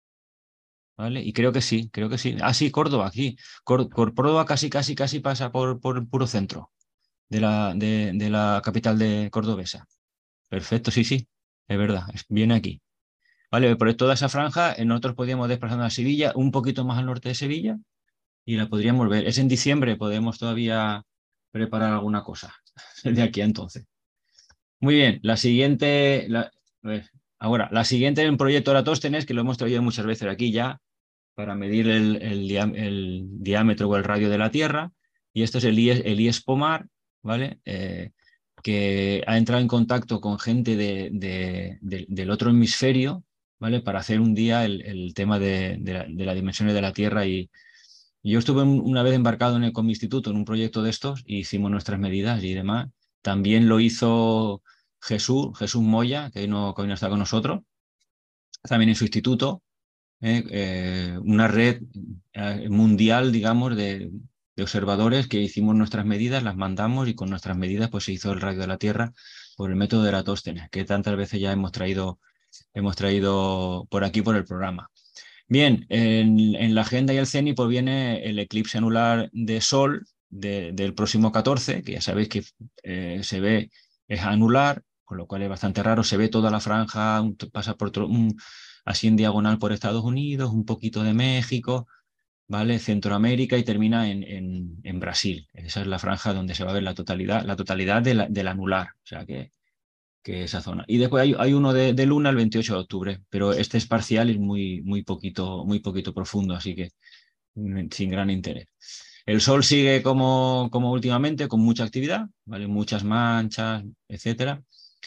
¿vale? Y creo que sí, creo que sí. Ah, sí, Córdoba, aquí. Cór- Cór- Córdoba casi, casi, casi pasa por, por el puro centro de la, de, de la capital de cordobesa. Perfecto, sí, sí, es verdad, es- viene aquí. Vale, por toda esa franja, eh, nosotros podríamos desplazarnos a Sevilla, un poquito más al norte de Sevilla, y la podríamos ver. Es en diciembre, podemos todavía preparar alguna cosa de aquí a entonces. Muy bien, la siguiente, la, a ver, ahora, la siguiente en proyecto Eratosthenes, que lo hemos traído muchas veces aquí ya, para medir el, el, diá- el diámetro o el radio de la Tierra, y esto es el IES, el IES POMAR, ¿vale? Eh, que ha entrado en contacto con gente de, de, de, del otro hemisferio, ¿vale? Para hacer un día el, el tema de, de, la, de las dimensiones de la Tierra y, y yo estuve una vez embarcado en el, con mi instituto en un proyecto de estos y hicimos nuestras medidas y demás. También lo hizo Jesús, Jesús Moya, que hoy no, que hoy no está con nosotros, también en su instituto, eh, eh, una red eh, mundial, digamos, de, de observadores que hicimos nuestras medidas, las mandamos y con nuestras medidas pues se hizo el radio de la Tierra por el método de Eratosthenes, que tantas veces ya hemos traído, hemos traído por aquí por el programa. Bien, en, en la agenda y el CENI pues viene el eclipse anular de Sol de, del próximo catorce, que ya sabéis que eh, se ve, es anular, con lo cual es bastante raro, se ve toda la franja, un, pasa por un, así en diagonal por Estados Unidos, un poquito de México, ¿vale? Centroamérica y termina en, en, en Brasil. Esa es la franja donde se va a ver la totalidad, la totalidad de la, del anular, o sea que que esa zona. Y después hay, hay uno de, de Luna el veintiocho de octubre, pero este es parcial y muy, muy, poquito, muy poquito profundo, así que mm, sin gran interés. El Sol sigue como, como últimamente, con mucha actividad, ¿vale? Muchas manchas, etcétera.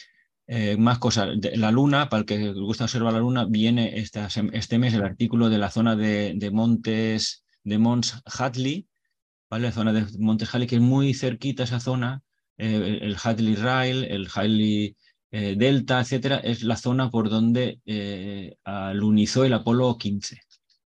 Eh, más cosas. De, la luna, para el que le gusta observar la luna, viene esta, este mes el artículo de la zona de, de Montes, de Mons Hadley, ¿vale? La zona de Montes Hadley, que es muy cerquita esa zona, eh, el Hadley Rail, el Hadley eh, Delta, etcétera, es la zona por donde eh, alunizó el Apolo quince.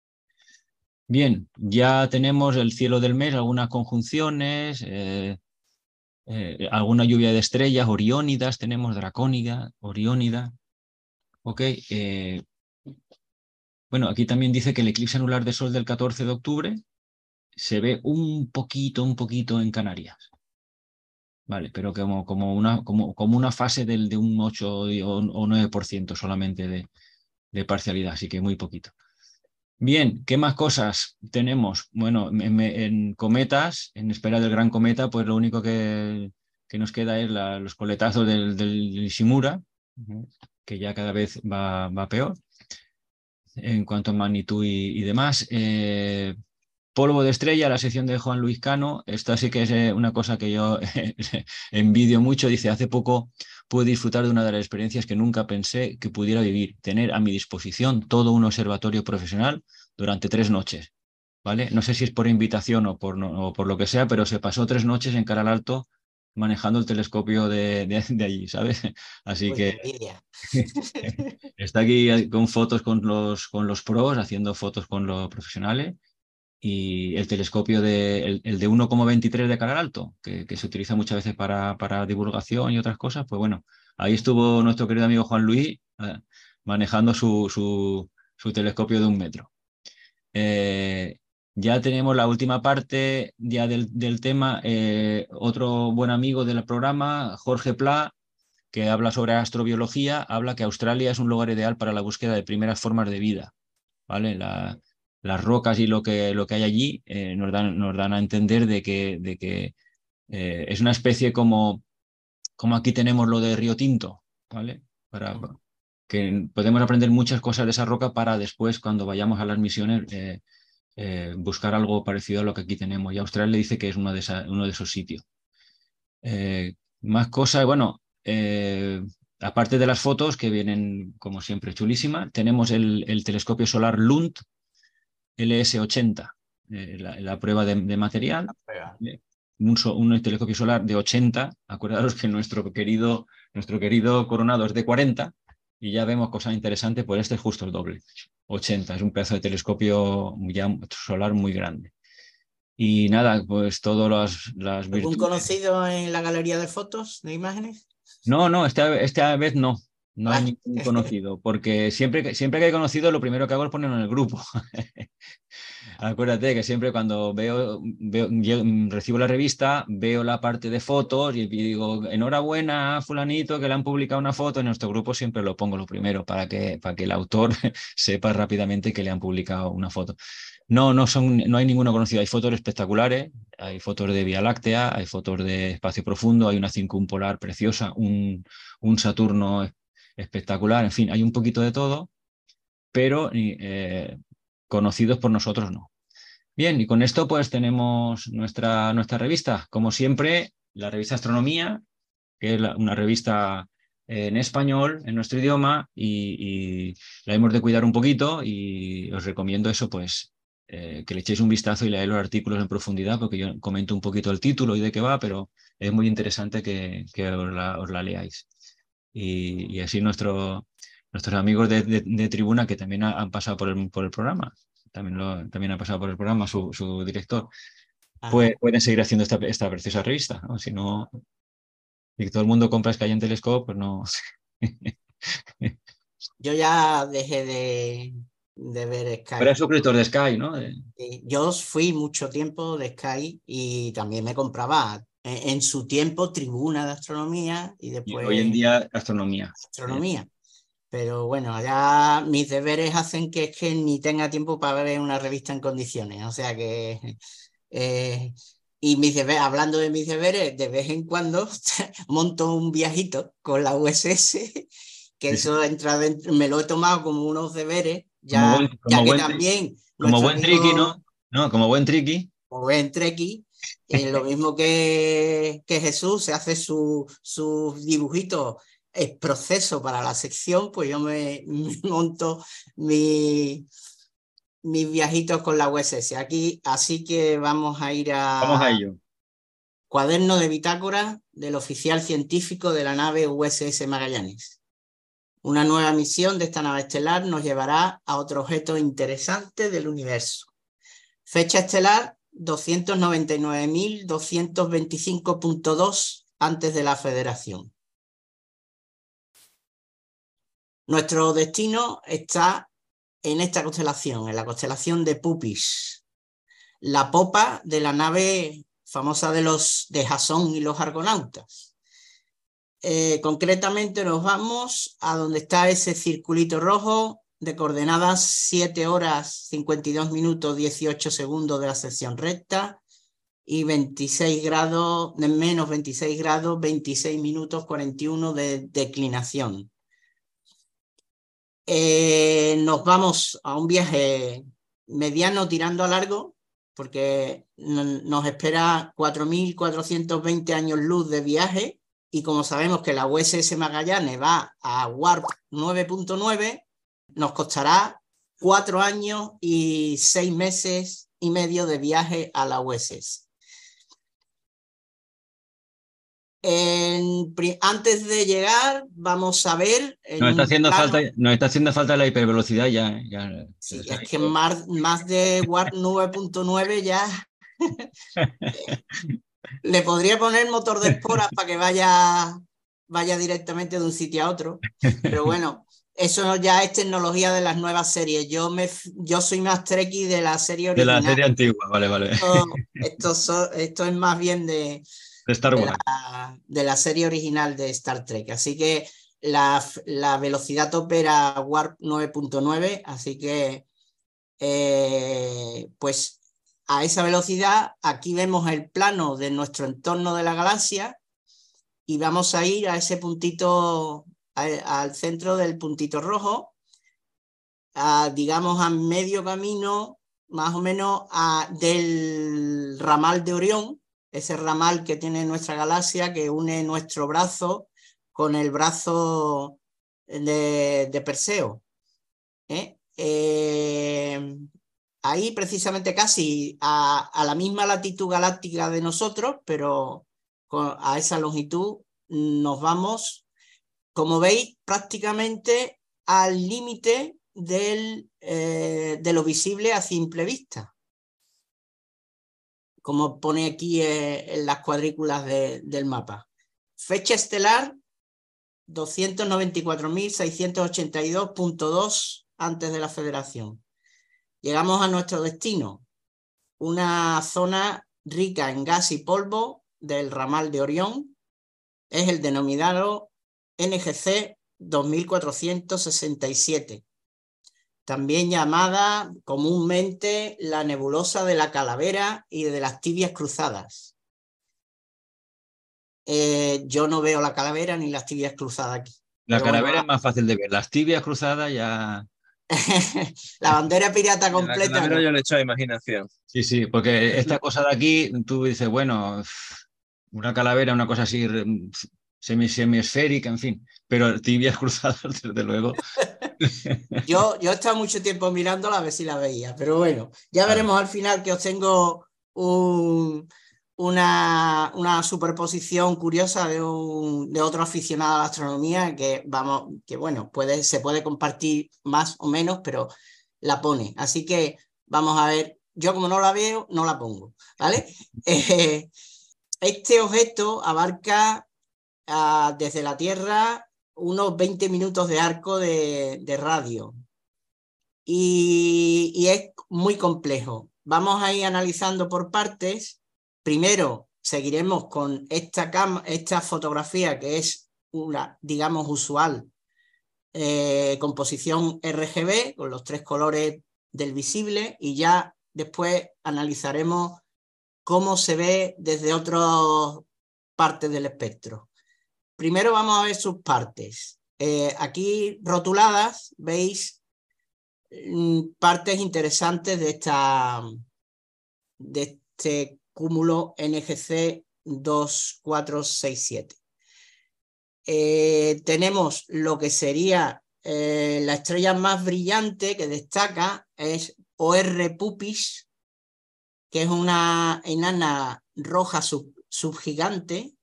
Bien, ya tenemos el cielo del mes, algunas conjunciones, eh, eh, alguna lluvia de estrellas, Oriónidas, tenemos Dracónida, Oriónida. Ok, eh, bueno, aquí también dice que el eclipse anular de Sol del catorce de octubre se ve un poquito, un poquito en Canarias. Vale, pero como, como, una, como, como una fase del, de un ocho o nueve por ciento solamente de, de parcialidad, así que muy poquito. Bien, ¿qué más cosas tenemos? Bueno, en, en cometas, en espera del gran cometa, pues lo único que, que nos queda es la, los coletazos del, del Shimura, que ya cada vez va, va peor en cuanto a magnitud y, y demás. Eh, polvo de estrella, la sección de Juan Luis Cano, esta sí que es una cosa que yo envidio mucho. Dice, hace poco pude disfrutar de una de las experiencias que nunca pensé que pudiera vivir, tener a mi disposición todo un observatorio profesional durante tres noches, ¿vale? No sé si es por invitación o por, no, o por lo que sea, pero se pasó tres noches en Caral Alto manejando el telescopio de, de, de allí, ¿sabes? Así Uy, que envidia. está aquí con fotos con los, con los pros, haciendo fotos con los profesionales. Y el telescopio de, el, el de uno coma veintitrés de Caral Alto, que, que se utiliza muchas veces para, para divulgación y otras cosas, pues bueno, ahí estuvo nuestro querido amigo Juan Luis eh, manejando su, su, su telescopio de un metro. Eh, ya tenemos la última parte ya del, del tema. Eh, otro buen amigo del programa, Jorge Pla, que habla sobre astrobiología, habla que Australia es un lugar ideal para la búsqueda de primeras formas de vida, ¿vale? La, las rocas y lo que, lo que hay allí eh, nos, dan, nos dan a entender de que, de que eh, es una especie como, como aquí tenemos lo de Río Tinto, ¿vale? Para, que podemos aprender muchas cosas de esa roca para después, cuando vayamos a las misiones, eh, eh, buscar algo parecido a lo que aquí tenemos. Y Australia le dice que es uno de, esa, uno de esos sitios. Eh, más cosas, bueno, eh, aparte de las fotos que vienen como siempre chulísimas, tenemos el, el telescopio solar Lund L S ochenta, eh, la, la prueba de, de material. Un, so, un telescopio solar de ochenta, acordaros que nuestro querido, nuestro querido Coronado es de cuarenta, y ya vemos cosas interesantes, pues este es justo el doble, ochenta, es un pedazo de telescopio ya solar muy grande. Y nada, pues todas las, las ¿Algún virtudes... conocido en la galería de fotos, de imágenes? No, no, esta, esta vez no. No hay ningún conocido, porque siempre, siempre que hay conocido, lo primero que hago es ponerlo en el grupo. Acuérdate que siempre cuando veo, veo yo recibo la revista, veo la parte de fotos y digo, enhorabuena, fulanito, que le han publicado una foto. En nuestro grupo siempre lo pongo lo primero para que, para que el autor sepa rápidamente que le han publicado una foto. No, no, son, no hay ninguno conocido. Hay fotos espectaculares, hay fotos de Vía Láctea, hay fotos de espacio profundo, hay una cincún polar preciosa, un, un Saturno espectacular, en fin, hay un poquito de todo, pero eh, conocidos por nosotros no. Bien, y con esto pues tenemos nuestra, nuestra revista. Como siempre, la revista Astronomía, que es la, una revista en español, en nuestro idioma, y, y la hemos de cuidar un poquito, y os recomiendo eso, pues eh, que le echéis un vistazo y leáis los artículos en profundidad, porque yo comento un poquito el título y de qué va, pero es muy interesante que, que os, la, os la leáis. Y, y así nuestro, nuestros amigos de, de, de Tribuna, que también ha, han pasado por el, por el programa, también, lo, también ha pasado por el programa su, su director, pues pueden seguir haciendo esta, esta preciosa revista, ¿no? Si no, y todo el mundo compra Sky en Telescope, pues no. Yo ya dejé de, de ver Sky. Pero es suscriptor de Sky, ¿no? De... Yo fui mucho tiempo de Sky y también me compraba en, en su tiempo Tribuna de Astronomía y después... Y hoy en día Astronomía. Astronomía. Pero bueno, ya mis deberes hacen que es que ni tenga tiempo para ver una revista en condiciones. O sea que... Eh, y mis deberes, hablando de mis deberes, de vez en cuando monto un viajito con la U S S, que sí, eso entra dentro, me lo he tomado como unos deberes, ya, como buen, como ya que buen, también... Como buen amigo, triqui, ¿no? No, como buen triqui. Como buen treki, eh, lo mismo que, que Jesús, se hace sus su dibujitos el proceso para la sección, pues yo me, me monto mi, mis viajitos con la U S S. Aquí, así que vamos a ir a... Vamos a ello. Cuaderno de bitácora del oficial científico de la nave U S S Magallanes. Una nueva misión de esta nave estelar nos llevará a otro objeto interesante del universo. Fecha estelar doscientos noventa y nueve mil doscientos veinticinco punto dos antes de la Federación. Nuestro destino está en esta constelación, en la constelación de Puppis, la popa de la nave famosa de los de Jasón y los argonautas. Eh, concretamente nos vamos a donde está ese circulito rojo de coordenadas siete horas cincuenta y dos minutos dieciocho segundos de la sección recta y veintiséis grados, de menos veintiséis grados, veintiséis minutos cuarenta y uno de declinación. Eh, nos vamos a un viaje mediano tirando a largo, porque nos espera cuatro mil cuatrocientos veinte años luz de viaje, y como sabemos que la U S S Magallanes va a Warp nueve punto nueve, nos costará cuatro años y seis meses y medio de viaje a la U S S. En, antes de llegar, vamos a ver... Nos está, haciendo plano, falta, nos está haciendo falta la hipervelocidad ya. ya sí, es que más, más de Warp nueve punto nueve ya... Le podría poner motor de esporas para que vaya, vaya directamente de un sitio a otro. Pero bueno, eso ya es tecnología de las nuevas series. Yo, me, yo soy más treki de la serie original. De la serie antigua, vale, vale. Esto, esto, so, esto es más bien de... De Star Wars. De la, de la serie original de Star Trek. Así que la, la velocidad tope era Warp nueve punto nueve, así que eh, pues a esa velocidad aquí vemos el plano de nuestro entorno de la galaxia y vamos a ir a ese puntito, a, al centro del puntito rojo, a, digamos a medio camino más o menos a, del ramal de Orión, ese ramal que tiene nuestra galaxia que une nuestro brazo con el brazo de, de Perseo. ¿Eh? Eh, ahí precisamente casi a, a la misma latitud galáctica de nosotros, pero con, a esa longitud nos vamos, como veis, prácticamente al límite del, eh, de lo visible a simple vista, como pone aquí eh, en las cuadrículas de, del mapa. Fecha estelar doscientos noventa y cuatro mil seiscientos ochenta y dos punto dos antes de la Federación. Llegamos a nuestro destino, una zona rica en gas y polvo del ramal de Orión. Es el denominado N G C dos mil cuatrocientos sesenta y siete. También llamada comúnmente la nebulosa de la calavera y de las tibias cruzadas. Eh, yo no veo la calavera ni las tibias cruzadas aquí. La Pero calavera bueno, es más fácil de ver, las tibias cruzadas ya... La bandera pirata completa. La calavera, ¿no? Yo le echo a imaginación. Sí, sí, porque esta cosa de aquí, tú dices, bueno, una calavera, una cosa así semi, semiesférica, en fin, pero tibias cruzadas, desde luego... Yo, yo he estado mucho tiempo mirándola a ver si la veía, pero bueno, ya veremos al final que os tengo un, una, una superposición curiosa de, un, de otro aficionado a la astronomía que, vamos, que bueno, puede, se puede compartir más o menos, pero la pone. Así que vamos a ver, yo como no la veo, no la pongo, ¿vale? Eh, este objeto abarca uh, desde la Tierra unos veinte minutos de arco de, de radio y, y es muy complejo. Vamos a ir analizando por partes. Primero seguiremos con esta, cam esta fotografía que es una, digamos, usual, eh, composición R G B con los tres colores del visible, y ya después analizaremos cómo se ve desde otras partes del espectro. Primero vamos a ver sus partes. Eh, aquí rotuladas veis mm, partes interesantes de, esta, de este cúmulo N G C dos cuatro seis siete. eh, tenemos lo que sería eh, la estrella más brillante que destaca, es O R Puppis, que es una enana roja sub, subgigante,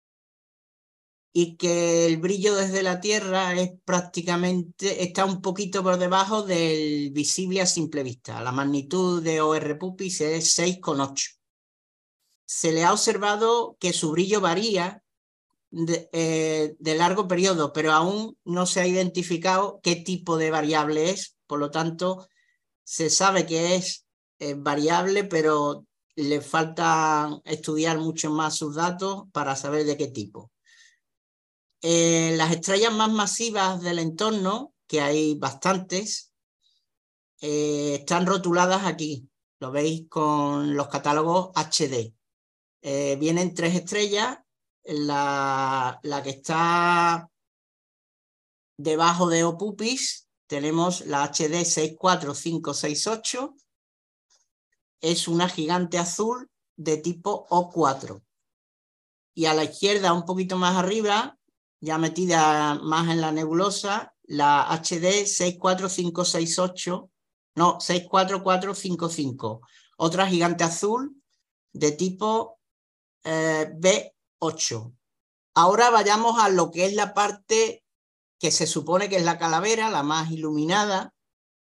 y que el brillo desde la Tierra es prácticamente, está un poquito por debajo del visible a simple vista. La magnitud de O R Puppis es seis coma ocho. Se le ha observado que su brillo varía de, eh, de largo periodo, pero aún no se ha identificado qué tipo de variable es. Por lo tanto, se sabe que es eh, variable, pero le falta estudiar mucho más sus datos para saber de qué tipo. Eh, las estrellas más masivas del entorno, que hay bastantes, eh, están rotuladas aquí. Lo veis con los catálogos H D. Eh, vienen tres estrellas. La, la que está debajo de O Puppis, tenemos la H D seis cuatro cinco seis ocho. Es una gigante azul de tipo O cuatro. Y a la izquierda, un poquito más arriba, ya metida más en la nebulosa, la H D seis cuatro cinco seis ocho, no, seis cuatro cuatro cinco cinco, otra gigante azul de tipo eh, B ocho. Ahora vayamos a lo que es la parte que se supone que es la calavera, la más iluminada,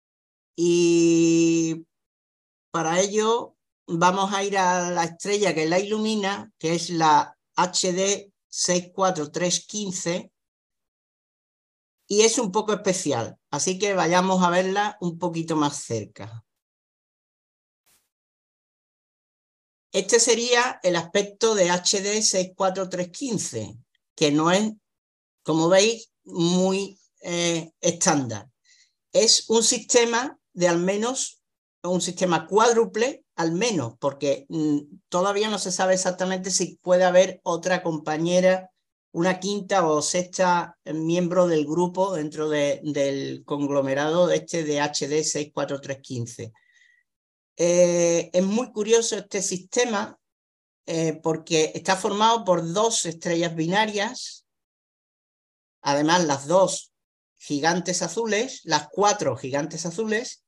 y para ello vamos a ir a la estrella que la ilumina, que es la H D seis cuatro tres uno cinco, y es un poco especial, así que vayamos a verla un poquito más cerca. Este sería el aspecto de H D seis cuatro tres uno cinco, que no es, como veis, muy eh, estándar. Es un sistema de al menos, un sistema cuádruple, al menos, porque mmm, todavía no se sabe exactamente si puede haber otra compañera, una quinta o sexta miembro del grupo dentro de, del conglomerado este de H D seis cuatro tres uno cinco. Eh, es muy curioso este sistema eh, porque está formado por dos estrellas binarias, además las dos gigantes azules, las cuatro gigantes azules,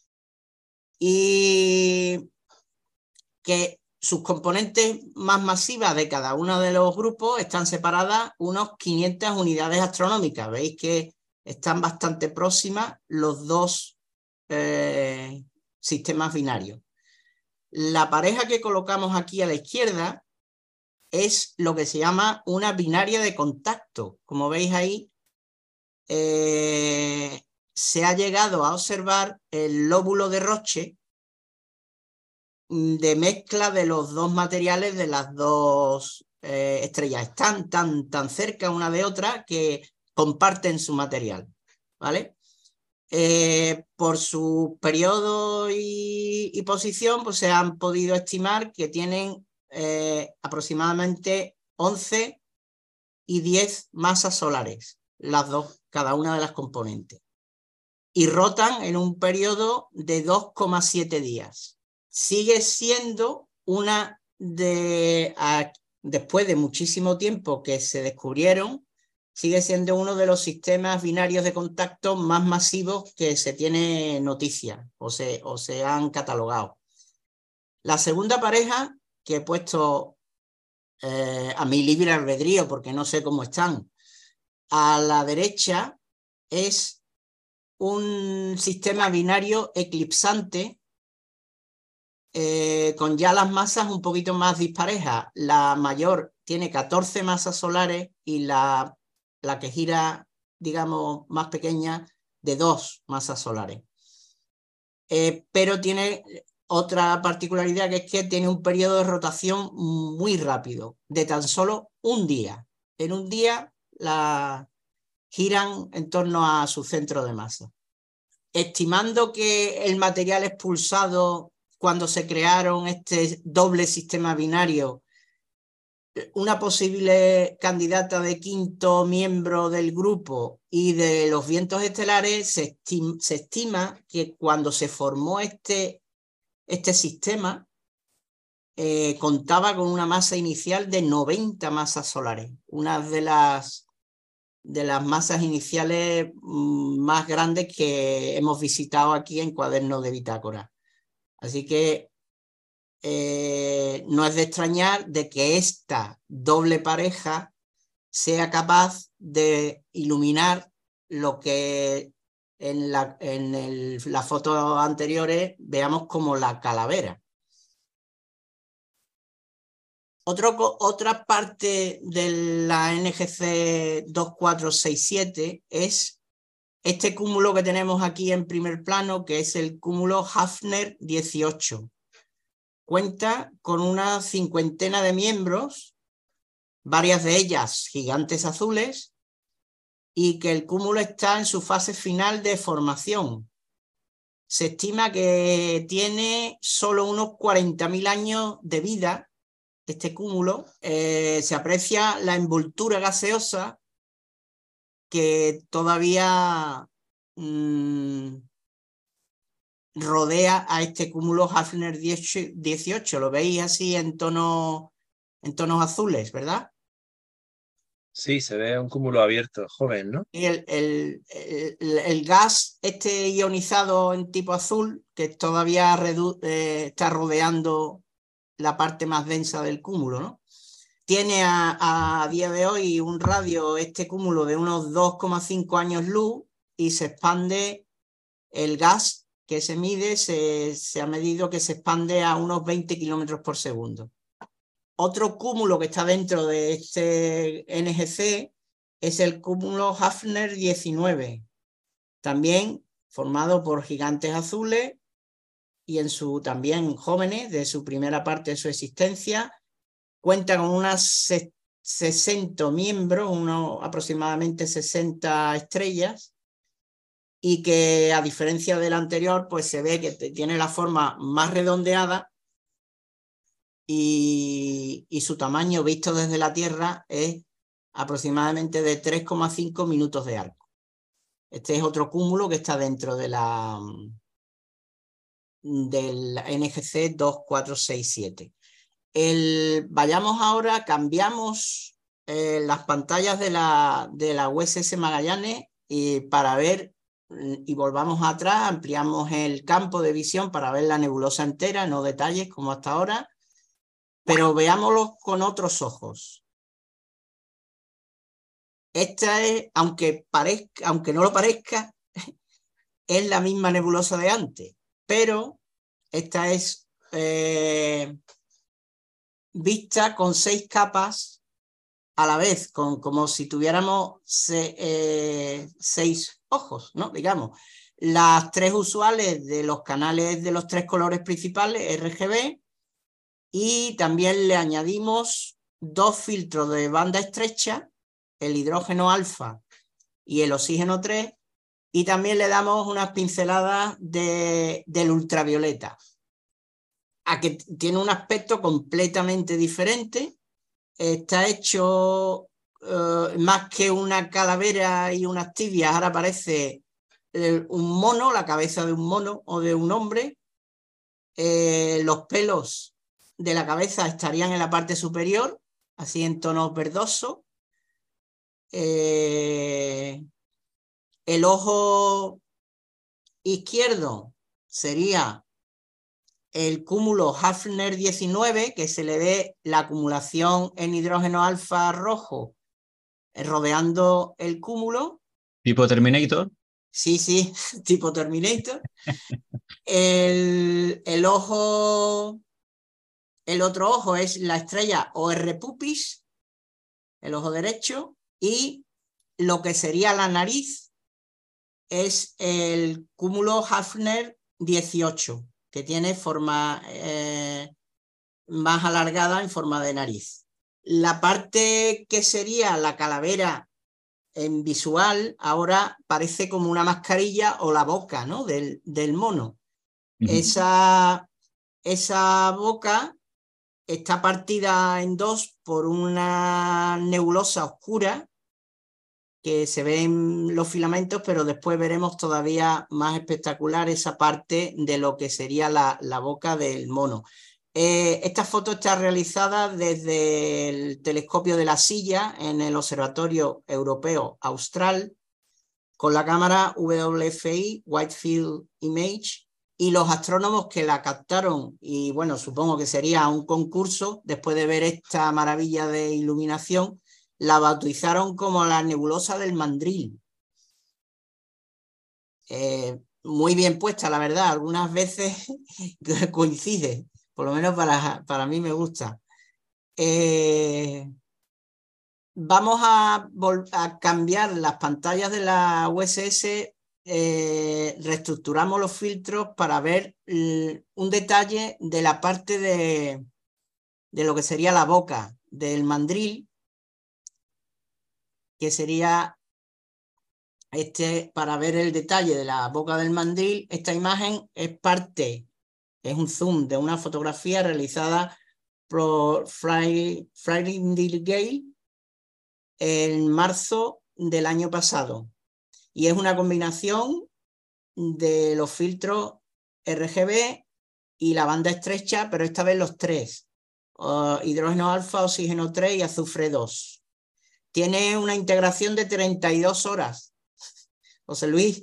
y que sus componentes más masivas de cada uno de los grupos están separadas unos quinientas unidades astronómicas. Veis que están bastante próximas los dos eh, sistemas binarios. La pareja que colocamos aquí a la izquierda es lo que se llama una binaria de contacto. Como veis ahí, eh, se ha llegado a observar el lóbulo de Roche de mezcla de los dos materiales de las dos eh, estrellas. Están tan, tan cerca una de otra que comparten su material, ¿vale? Eh, por su periodo y, y posición, pues se han podido estimar que tienen eh, aproximadamente once y diez masas solares, las dos, cada una de las componentes, y rotan en un periodo de dos coma siete días. Sigue siendo una de, a, después de muchísimo tiempo que se descubrieron, sigue siendo uno de los sistemas binarios de contacto más masivos que se tiene noticia o se, o se han catalogado. La segunda pareja, que he puesto eh, a mi libre albedrío porque no sé cómo están, a la derecha es un sistema binario eclipsante eh, con ya las masas un poquito más disparejas. La mayor tiene catorce masas solares y la, la que gira, digamos, más pequeña, de dos masas solares. Eh, pero tiene otra particularidad, que es que tiene un periodo de rotación muy rápido, de tan solo un día. En un día la giran en torno a su centro de masa. Estimando que el material expulsado cuando se crearon este doble sistema binario, una posible candidata de quinto miembro del grupo y de los vientos estelares, se estima, se estima que cuando se formó este, este sistema, eh, contaba con una masa inicial de noventa masas solares. Una de las de las masas iniciales más grandes que hemos visitado aquí en Cuadernos de Bitácora. Así que eh, no es de extrañar de que esta doble pareja sea capaz de iluminar lo que en, la, en el, las fotos anteriores veamos como la calavera. Otro, otra parte de la N G C dos cuatro seis siete es este cúmulo que tenemos aquí en primer plano, que es el cúmulo Hafner dieciocho. Cuenta con una cincuentena de miembros, varias de ellas gigantes azules, y que el cúmulo está en su fase final de formación. Se estima que tiene solo unos cuarenta mil años de vida. Este cúmulo, eh, se aprecia la envoltura gaseosa que todavía mmm, rodea a este cúmulo Hafner dieciocho. Lo veis así en tonos, en tonos azules, ¿verdad? Sí, se ve un cúmulo abierto, joven, ¿no? El, el, el, el gas este ionizado en tipo azul, que todavía redu eh, está rodeando la parte más densa del cúmulo, ¿no? Tiene a, a día de hoy un radio, este cúmulo, de unos dos coma cinco años luz, y se expande el gas que se mide, se, se ha medido que se expande a unos veinte kilómetros por segundo. Otro cúmulo que está dentro de este N G C es el cúmulo Hafner diecinueve, también formado por gigantes azules y en su también jóvenes de su primera parte de su existencia. Cuenta con unas sesenta miembros, unos aproximadamente sesenta estrellas, y que a diferencia del anterior, pues se ve que tiene la forma más redondeada y, y su tamaño visto desde la Tierra es aproximadamente de tres coma cinco minutos de arco. Este es otro cúmulo que está dentro de la del N G C dos cuatro seis siete. El, vayamos ahora, cambiamos eh, las pantallas de la, de la U S S Magallanes y para ver, y volvamos atrás, ampliamos el campo de visión para ver la nebulosa entera, no detalles como hasta ahora, pero veámoslo con otros ojos. Esta es, aunque, parezca, aunque no lo parezca, es la misma nebulosa de antes, pero esta es eh, vista con seis capas a la vez, con, como si tuviéramos se, eh, seis ojos, ¿no? Digamos, las tres usuales de los canales de los tres colores principales, R G B, y también le añadimos dos filtros de banda estrecha, el hidrógeno alfa y el oxígeno tres, y también le damos unas pinceladas de, del ultravioleta, a que tiene un aspecto completamente diferente. Está hecho uh, más que una calavera y unas tibias, ahora parece eh, un mono, la cabeza de un mono o de un hombre. Eh, los pelos de la cabeza estarían en la parte superior, así en tonos verdosos. Eh, el ojo izquierdo sería el cúmulo Hafner diecinueve, que se le ve la acumulación en hidrógeno alfa rojo rodeando el cúmulo. ¿Tipo Terminator? Sí, sí, tipo Terminator. el, el ojo, el otro ojo es la estrella O R Puppis, el ojo derecho, y lo que sería la nariz es el cúmulo Hafner dieciocho, que tiene forma eh, más alargada en forma de nariz. La parte que sería la calavera en visual ahora parece como una mascarilla o la boca, ¿no? del, del mono. Uh-huh. Esa, esa boca está partida en dos por una nebulosa oscura que se ven los filamentos, pero después veremos todavía más espectacular esa parte de lo que sería la, la boca del mono. Eh, esta foto está realizada desde el telescopio de la Silla en el Observatorio Europeo Austral con la cámara W F I, Wide Field Image, y los astrónomos que la captaron, y bueno, supongo que sería un concurso, después de ver esta maravilla de iluminación, la bautizaron como la nebulosa del Mandril. Eh, muy bien puesta, la verdad, algunas veces coincide, por lo menos para, para mí me gusta. Eh, vamos a, a cambiar las pantallas de la U S S, eh, reestructuramos los filtros para ver un detalle de la parte de, de lo que sería la boca del mandril, que sería este, para ver el detalle de la boca del mandril. Esta imagen es parte, es un zoom de una fotografía realizada por Fry-Nightingale en marzo del año pasado. Y es una combinación de los filtros R G B y la banda estrecha, pero esta vez los tres. Uh, hidrógeno alfa, oxígeno tres y azufre dos. Tiene una integración de treinta y dos horas. José Luis,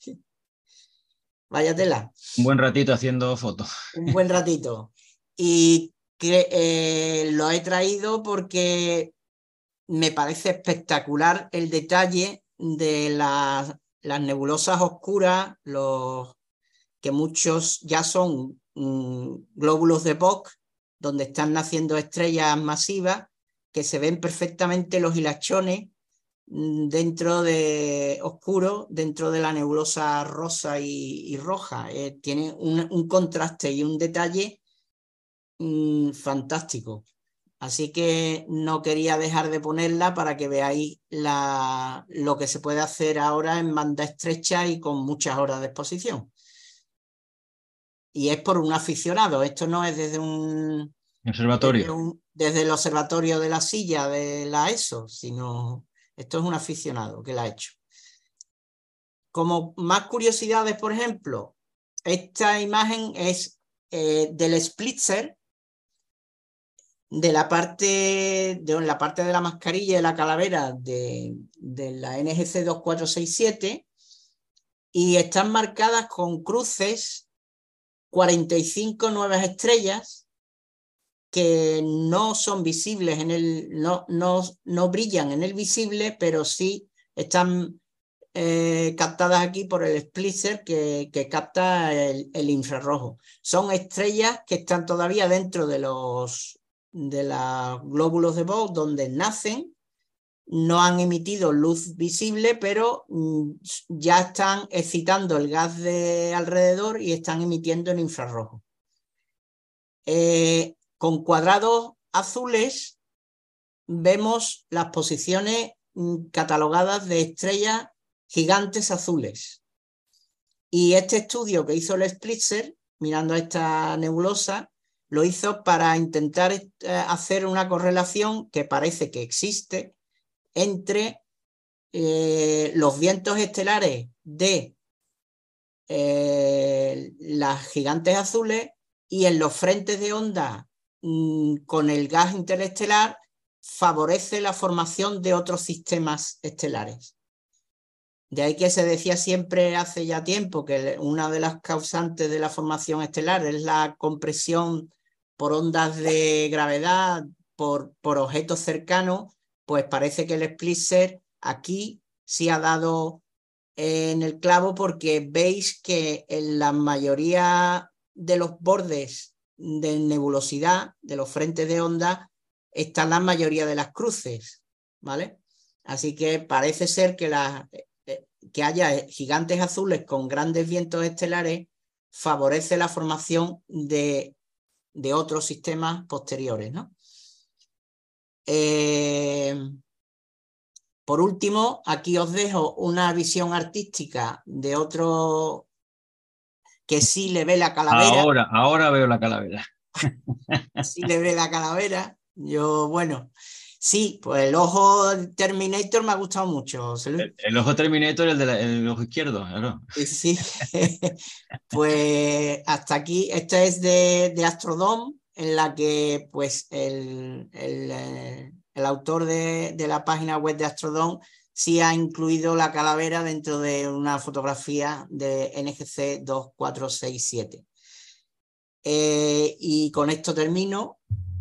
vaya tela. Un buen ratito haciendo fotos. Un buen ratito. Y que, eh, lo he traído porque me parece espectacular el detalle de las, las nebulosas oscuras, los que muchos ya son mmm, glóbulos de Bock, donde están naciendo estrellas masivas, que se ven perfectamente los hilachones mmm, dentro de oscuro, dentro de la nebulosa rosa y, y roja. Eh, tiene un, un contraste y un detalle mmm, fantástico. Así que no quería dejar de ponerla para que veáis la, lo que se puede hacer ahora en banda estrecha y con muchas horas de exposición. Y es por un aficionado, esto no es desde un observatorio. Desde, un, desde el observatorio de la Silla de la E S O, sino esto es un aficionado que la ha hecho. Como más curiosidades, por ejemplo, esta imagen es eh, del Splitzer, de la parte de la parte de la mascarilla de la calavera de, de la N G C dos cuatro seis siete, y están marcadas con cruces cuarenta y cinco nuevas estrellas que no son visibles en el no, no, no brillan en el visible, pero sí están eh, captadas aquí por el Splitzer que, que capta el, el infrarrojo. Son estrellas que están todavía dentro de los de los glóbulos de Bock donde nacen, no han emitido luz visible, pero mm, ya están excitando el gas de alrededor y están emitiendo en infrarrojo. Eh, con cuadrados azules vemos las posiciones mm, catalogadas de estrellas gigantes azules. Y este estudio que hizo el Splitzer, mirando a esta nebulosa, lo hizo para intentar eh, hacer una correlación que parece que existe entre eh, los vientos estelares de eh, las gigantes azules y en los frentes de onda mmm, con el gas interestelar favorece la formación de otros sistemas estelares. De ahí que se decía siempre hace ya tiempo que una de las causantes de la formación estelar es la compresión por ondas de gravedad, por, por objetos cercanos. Pues parece que el Splitzer aquí sí ha dado en el clavo, porque veis que en la mayoría de los bordes de nebulosidad, de los frentes de onda, están la mayoría de las cruces, ¿vale? Así que parece ser que, la, que haya gigantes azules con grandes vientos estelares favorece la formación de, de otros sistemas posteriores, ¿no? Eh, por último, aquí os dejo una visión artística de otro que sí le ve la calavera. Ahora, ahora veo la calavera. Sí le ve la calavera. Yo, bueno, sí, pues el ojo Terminator me ha gustado mucho. El, el ojo Terminator, el, de la, el ojo izquierdo, claro. Sí, pues hasta aquí. Este es de, de Astrodome. en la que pues el, el, eh, el autor de, de la página web de Astrodome sí ha incluido la calavera dentro de una fotografía de N G C dos cuatro seis siete. Eh, y con esto termino.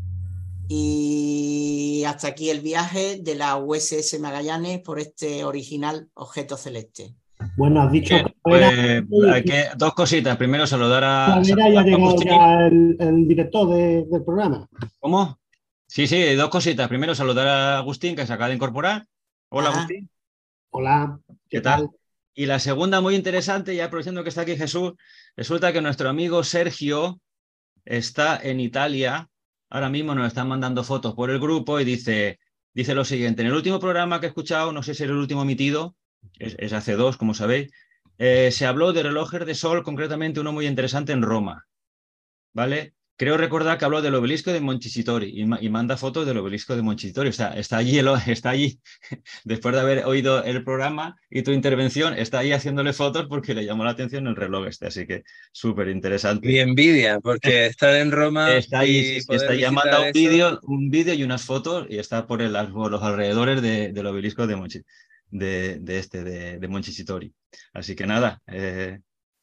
Y hasta aquí el viaje de la U S S Magallanes por este original objeto celeste. Bueno, has dicho Bien, que pues era... hay que, dos cositas. Primero saludar a, Calavera y saludar ha a llegado Agustín. ya el, el director de, del programa. ¿Cómo? Sí, sí, dos cositas. Primero saludar a Agustín, que se acaba de incorporar. Hola, Ajá. Agustín. Hola, ¿qué, ¿Qué tal? tal? Y la segunda, muy interesante, ya aprovechando que está aquí Jesús, resulta que nuestro amigo Sergio está en Italia. Ahora mismo nos están mandando fotos por el grupo y dice, dice lo siguiente: en el último programa que he escuchado, no sé si era el último emitido, es, es hace dos, como sabéis, eh, se habló de relojes de sol, concretamente uno muy interesante en Roma, ¿vale? Creo recordar que habló del obelisco de Montecitorio y, y manda fotos del obelisco de Montecitorio. O sea, está allí, el, está allí, después de haber oído el programa y tu intervención, está ahí haciéndole fotos porque le llamó la atención el reloj este. Así que súper interesante. Y envidia, porque estar en Roma Está ahí, sí, y sí, poder está ahí, ha visitar mandado un eso. vídeo un vídeo y unas fotos y está por, el, por los alrededores de, del obelisco de, Monchi, de, de este, de, de Montecitorio. Así que nada, eh,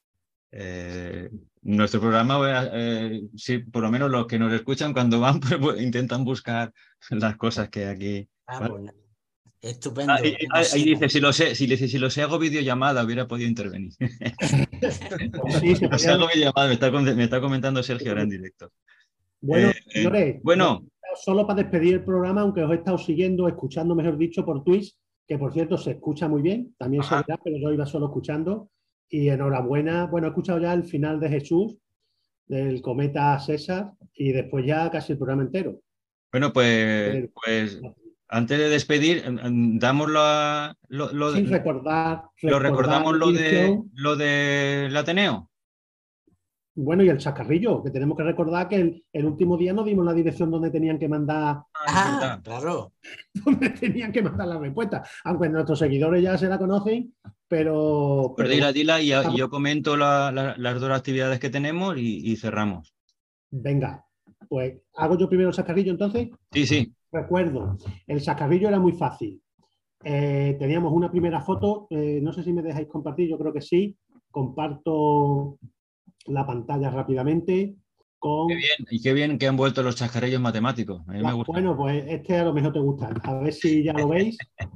eh, nuestro programa, eh, sí, por lo menos los que nos escuchan cuando van, pues, intentan buscar las cosas que aquí. Ah, ¿vale? bueno. Ah, Estupendo. y, ahí, ahí dice, si lo sé, si, si, si lo sé hago videollamada, hubiera podido intervenir. Pues sí, Si se lo sé podía... hago videollamada, me está, me está comentando Sergio ahora en directo. Bueno, Eh, eh, señores, bueno, solo para despedir el programa, aunque os he estado siguiendo, escuchando, mejor dicho, por Twitch, que por cierto se escucha muy bien, también Ajá. se verá, pero yo iba solo escuchando. Y enhorabuena, bueno, he escuchado ya el final de Jesús, del cometa César, y después ya casi el programa entero. Bueno, pues, Pero, pues antes de despedir, damos la, lo, lo, sin recordar, lo recordar recordamos la lo de dirección. lo del Ateneo. Bueno, y el chascarrillo, que tenemos que recordar que el, el último día no dimos la dirección donde tenían que mandar, Ah, claro. donde tenían que mandar la respuesta, aunque nuestros seguidores ya se la conocen, pero... Pues pero dila, bueno, dila y, estamos... y yo comento la, la, las dos actividades que tenemos y, y cerramos. Venga, pues hago yo primero el chascarrillo entonces. Sí, sí. Recuerdo, el chascarrillo era muy fácil. Eh, teníamos una primera foto, eh, no sé si me dejáis compartir, yo creo que sí. Comparto la pantalla rápidamente con... Qué bien, y qué bien que han vuelto los chascarrillos matemáticos. A mí la... me gusta. Bueno, pues este a lo mejor te gusta. A ver si ya lo veis.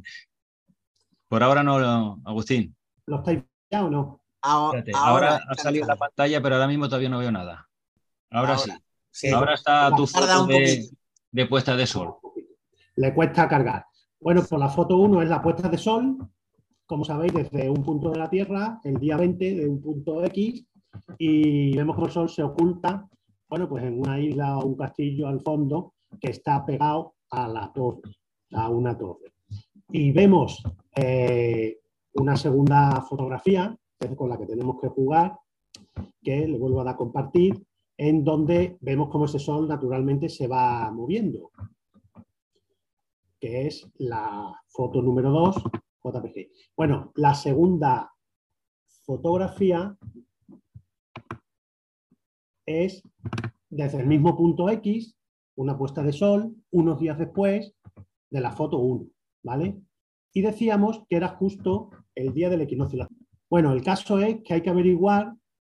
Por ahora no, Agustín. ¿Lo estáis ya o no? Ahora, Espérate, ahora ahora ha salido la pantalla, pero ahora mismo todavía no veo nada. Ahora, ahora, sí. sí. Ahora está tu Tarda foto un de, poquito. de puesta de sol. Le cuesta cargar. Bueno, pues la foto uno es la puesta de sol, como sabéis, desde un punto de la Tierra, el día veinte de un punto X, y vemos cómo el sol se oculta, bueno, pues en una isla o un castillo al fondo que está pegado a la torre, a una torre. Y vemos eh, una segunda fotografía, que es con la que tenemos que jugar, que le vuelvo a dar a compartir, en donde vemos cómo ese sol naturalmente se va moviendo, que es la foto número dos, J P G. Bueno, la segunda fotografía es desde el mismo punto X, una puesta de sol, unos días después de la foto uno, ¿vale? Y decíamos que era justo el día del equinoccio. Bueno, el caso es que hay que averiguar...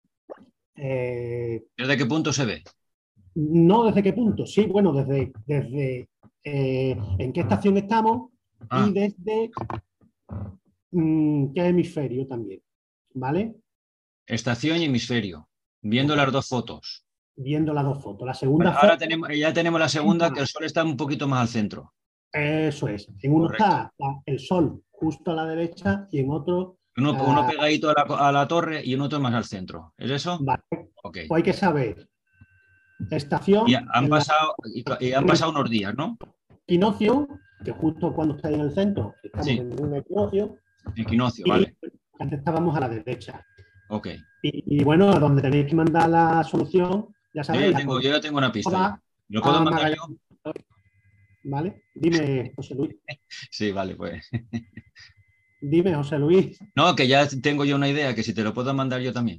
Eh, ¿Desde qué punto se ve? No desde qué punto, sí, bueno, desde, desde eh, en qué estación estamos ah. y desde mmm, qué hemisferio también, ¿vale? Estación y hemisferio, viendo las dos fotos. Viendo las dos fotos. La segunda bueno, ahora foto, tenemos, ya tenemos la segunda, que el sol está un poquito más al centro. Eso es. En uno Correcto. Está el sol justo a la derecha y en otro... Uno, uh, uno pegadito a la, a la torre y en otro más al centro. ¿Es eso? Vale. Okay. Pues hay que saber. Estación... Y han, pasado, la... y han pasado unos días, ¿no? Equinoccio, que justo cuando está en el centro, estamos sí. en un equinoccio. Equinoccio, y vale. Antes estábamos a la derecha. Ok. Y, y bueno, a donde tenéis que mandar la solución, ya sabéis. Yo ya tengo, yo ya tengo una pista. ¿Lo puedo mandar yo? Vale, dime, José Luis. Sí, vale, pues. Dime, José Luis. No, que ya tengo yo una idea, que si te lo puedo mandar yo también.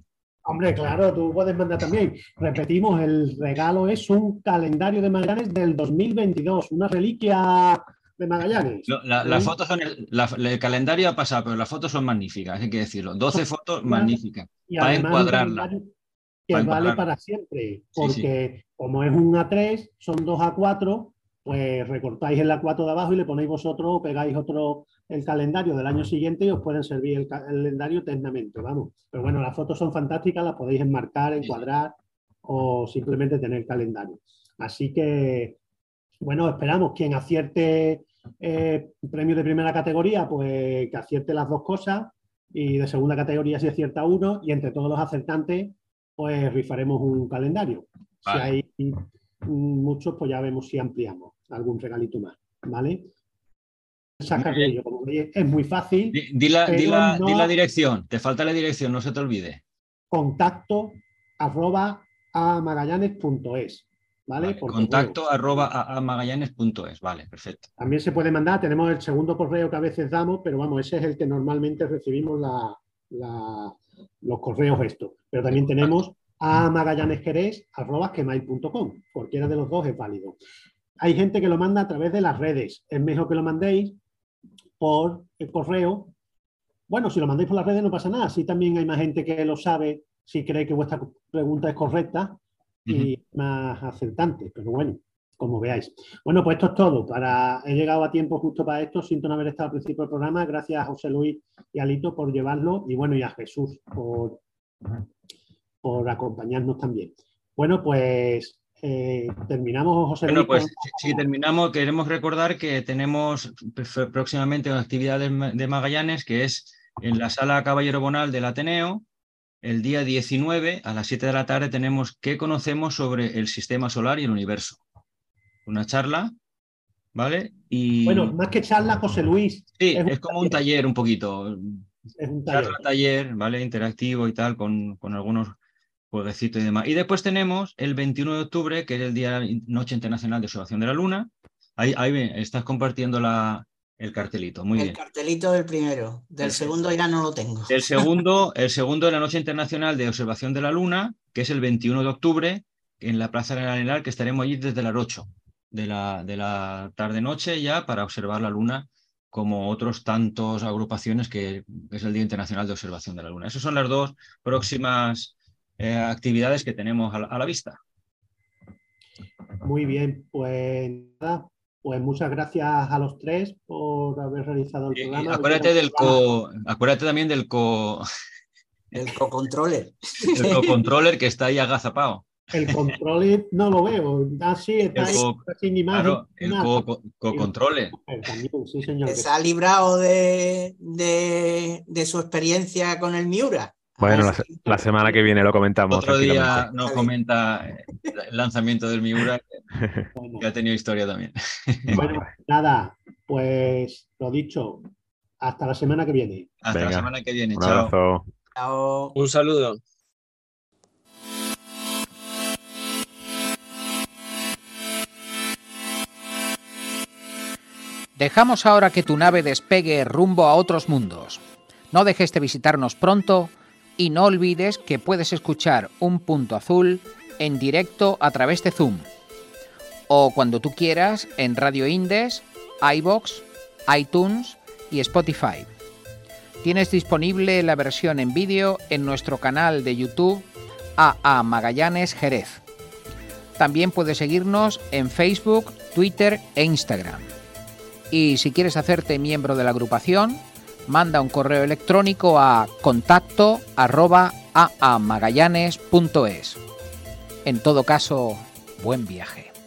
Hombre, claro, tú puedes mandar también. Repetimos, el regalo es un calendario de Magallanes del dos mil veintidós, una reliquia de Magallanes. No, la, las fotos son el, la, el calendario ha pasado, pero las fotos son magníficas, hay que decirlo. doce fotos magníficas. Y Para además encuadrarla. un calendario que Para vale encuadrarla. para siempre, porque Sí, sí. como es un A tres, son dos A cuatro, pues recortáis el A cuatro de abajo y le ponéis vosotros, o pegáis otro, el calendario del año siguiente y os pueden servir el calendario eternamente, vamos. Pero bueno, las fotos son fantásticas, las podéis enmarcar, encuadrar o simplemente tener calendario. Así que, bueno, esperamos quien acierte eh, premio de primera categoría, pues que acierte las dos cosas, y de segunda categoría si acierta uno, y entre todos los acertantes pues rifaremos un calendario. Vale. Si hay muchos, pues ya vemos si ampliamos algún regalito más, ¿vale? Saca Carrillo, como veis, es muy fácil. Di, di, la, di, la, no... di la dirección, te falta la dirección, no se te olvide. Contacto arroba a magallanes punto es, ¿vale? Vale, Por contacto correo. arroba a magallanes punto es, vale, perfecto. También se puede mandar, tenemos el segundo correo que a veces damos, pero vamos, ese es el que normalmente recibimos la, la, los correos estos. Pero también tenemos a magallanesquerés arroba gmail punto com, cualquiera de los dos es válido. Hay gente que lo manda a través de las redes, es mejor que lo mandéis por el correo. Bueno, si lo mandáis por las redes no pasa nada, sí también hay más gente que lo sabe si cree que vuestra pregunta es correcta y uh-huh. más acertante, pero bueno, como veáis. Bueno, pues esto es todo. Para, he llegado a tiempo justo para esto, siento no haber estado al principio del programa. Gracias a José Luis y a Lito por llevarlo y bueno, y a Jesús por, por acompañarnos también. Bueno, pues eh, terminamos, José bueno, Luis. Bueno, pues con... si terminamos, queremos recordar que tenemos próximamente una actividad de Magallanes que es en la Sala Caballero Bonal del Ateneo. El día diecinueve a las siete de la tarde tenemos ¿Qué conocemos sobre el sistema solar y el universo? Una charla, ¿vale? Y... Bueno, más que charla, José Luis. Sí, es, es como taller. un taller un poquito. Es un taller. Charla, taller, ¿vale? Interactivo y tal, con, con algunos jueguecitos y demás. Y después tenemos el veintiuno de octubre, que es el Día Noche Internacional de Observación de la Luna. Ahí, ahí estás compartiendo la... El cartelito, muy el bien. El cartelito del primero, del Perfecto. Segundo ya no lo tengo. El segundo, el segundo de la Noche Internacional de Observación de la Luna, que es el veintiuno de octubre, en la Plaza del Arenal, que estaremos allí desde las ocho de la, de la tarde-noche ya para observar la Luna, como otros tantos agrupaciones que es el Día Internacional de Observación de la Luna. Esas son las dos próximas eh, actividades que tenemos a la, a la vista. Muy bien, pues nada. Pues muchas gracias a los tres por haber realizado el y, programa. Y acuérdate, del co, acuérdate también del co... El co-controller. El co-controller que está ahí agazapado. El controller no lo veo. Ah, sí, está ahí co, sin imagen. Claro, el co-controller. Co también, sí, señor. Que se ha librado de, de, de su experiencia con el Miura. Bueno, la, la semana que viene lo comentamos. Otro día nos comenta el lanzamiento del Miura, que, bueno. que ha tenido historia también. Bueno, nada, pues lo dicho, hasta la semana que viene. Hasta Venga, la semana que viene, un chao. Abrazo. Chao. Un saludo. Dejamos ahora que tu nave despegue rumbo a otros mundos. No dejes de visitarnos pronto. Y no olvides que puedes escuchar Un Punto Azul en directo a través de Zoom. O cuando tú quieras en Radio Indes, iVoox, iTunes y Spotify. Tienes disponible la versión en vídeo en nuestro canal de YouTube A A Magallanes Jerez. También puedes seguirnos en Facebook, Twitter e Instagram. Y si quieres hacerte miembro de la agrupación, manda un correo electrónico a contacto arroba a a magallanes punto es. En todo caso, buen viaje.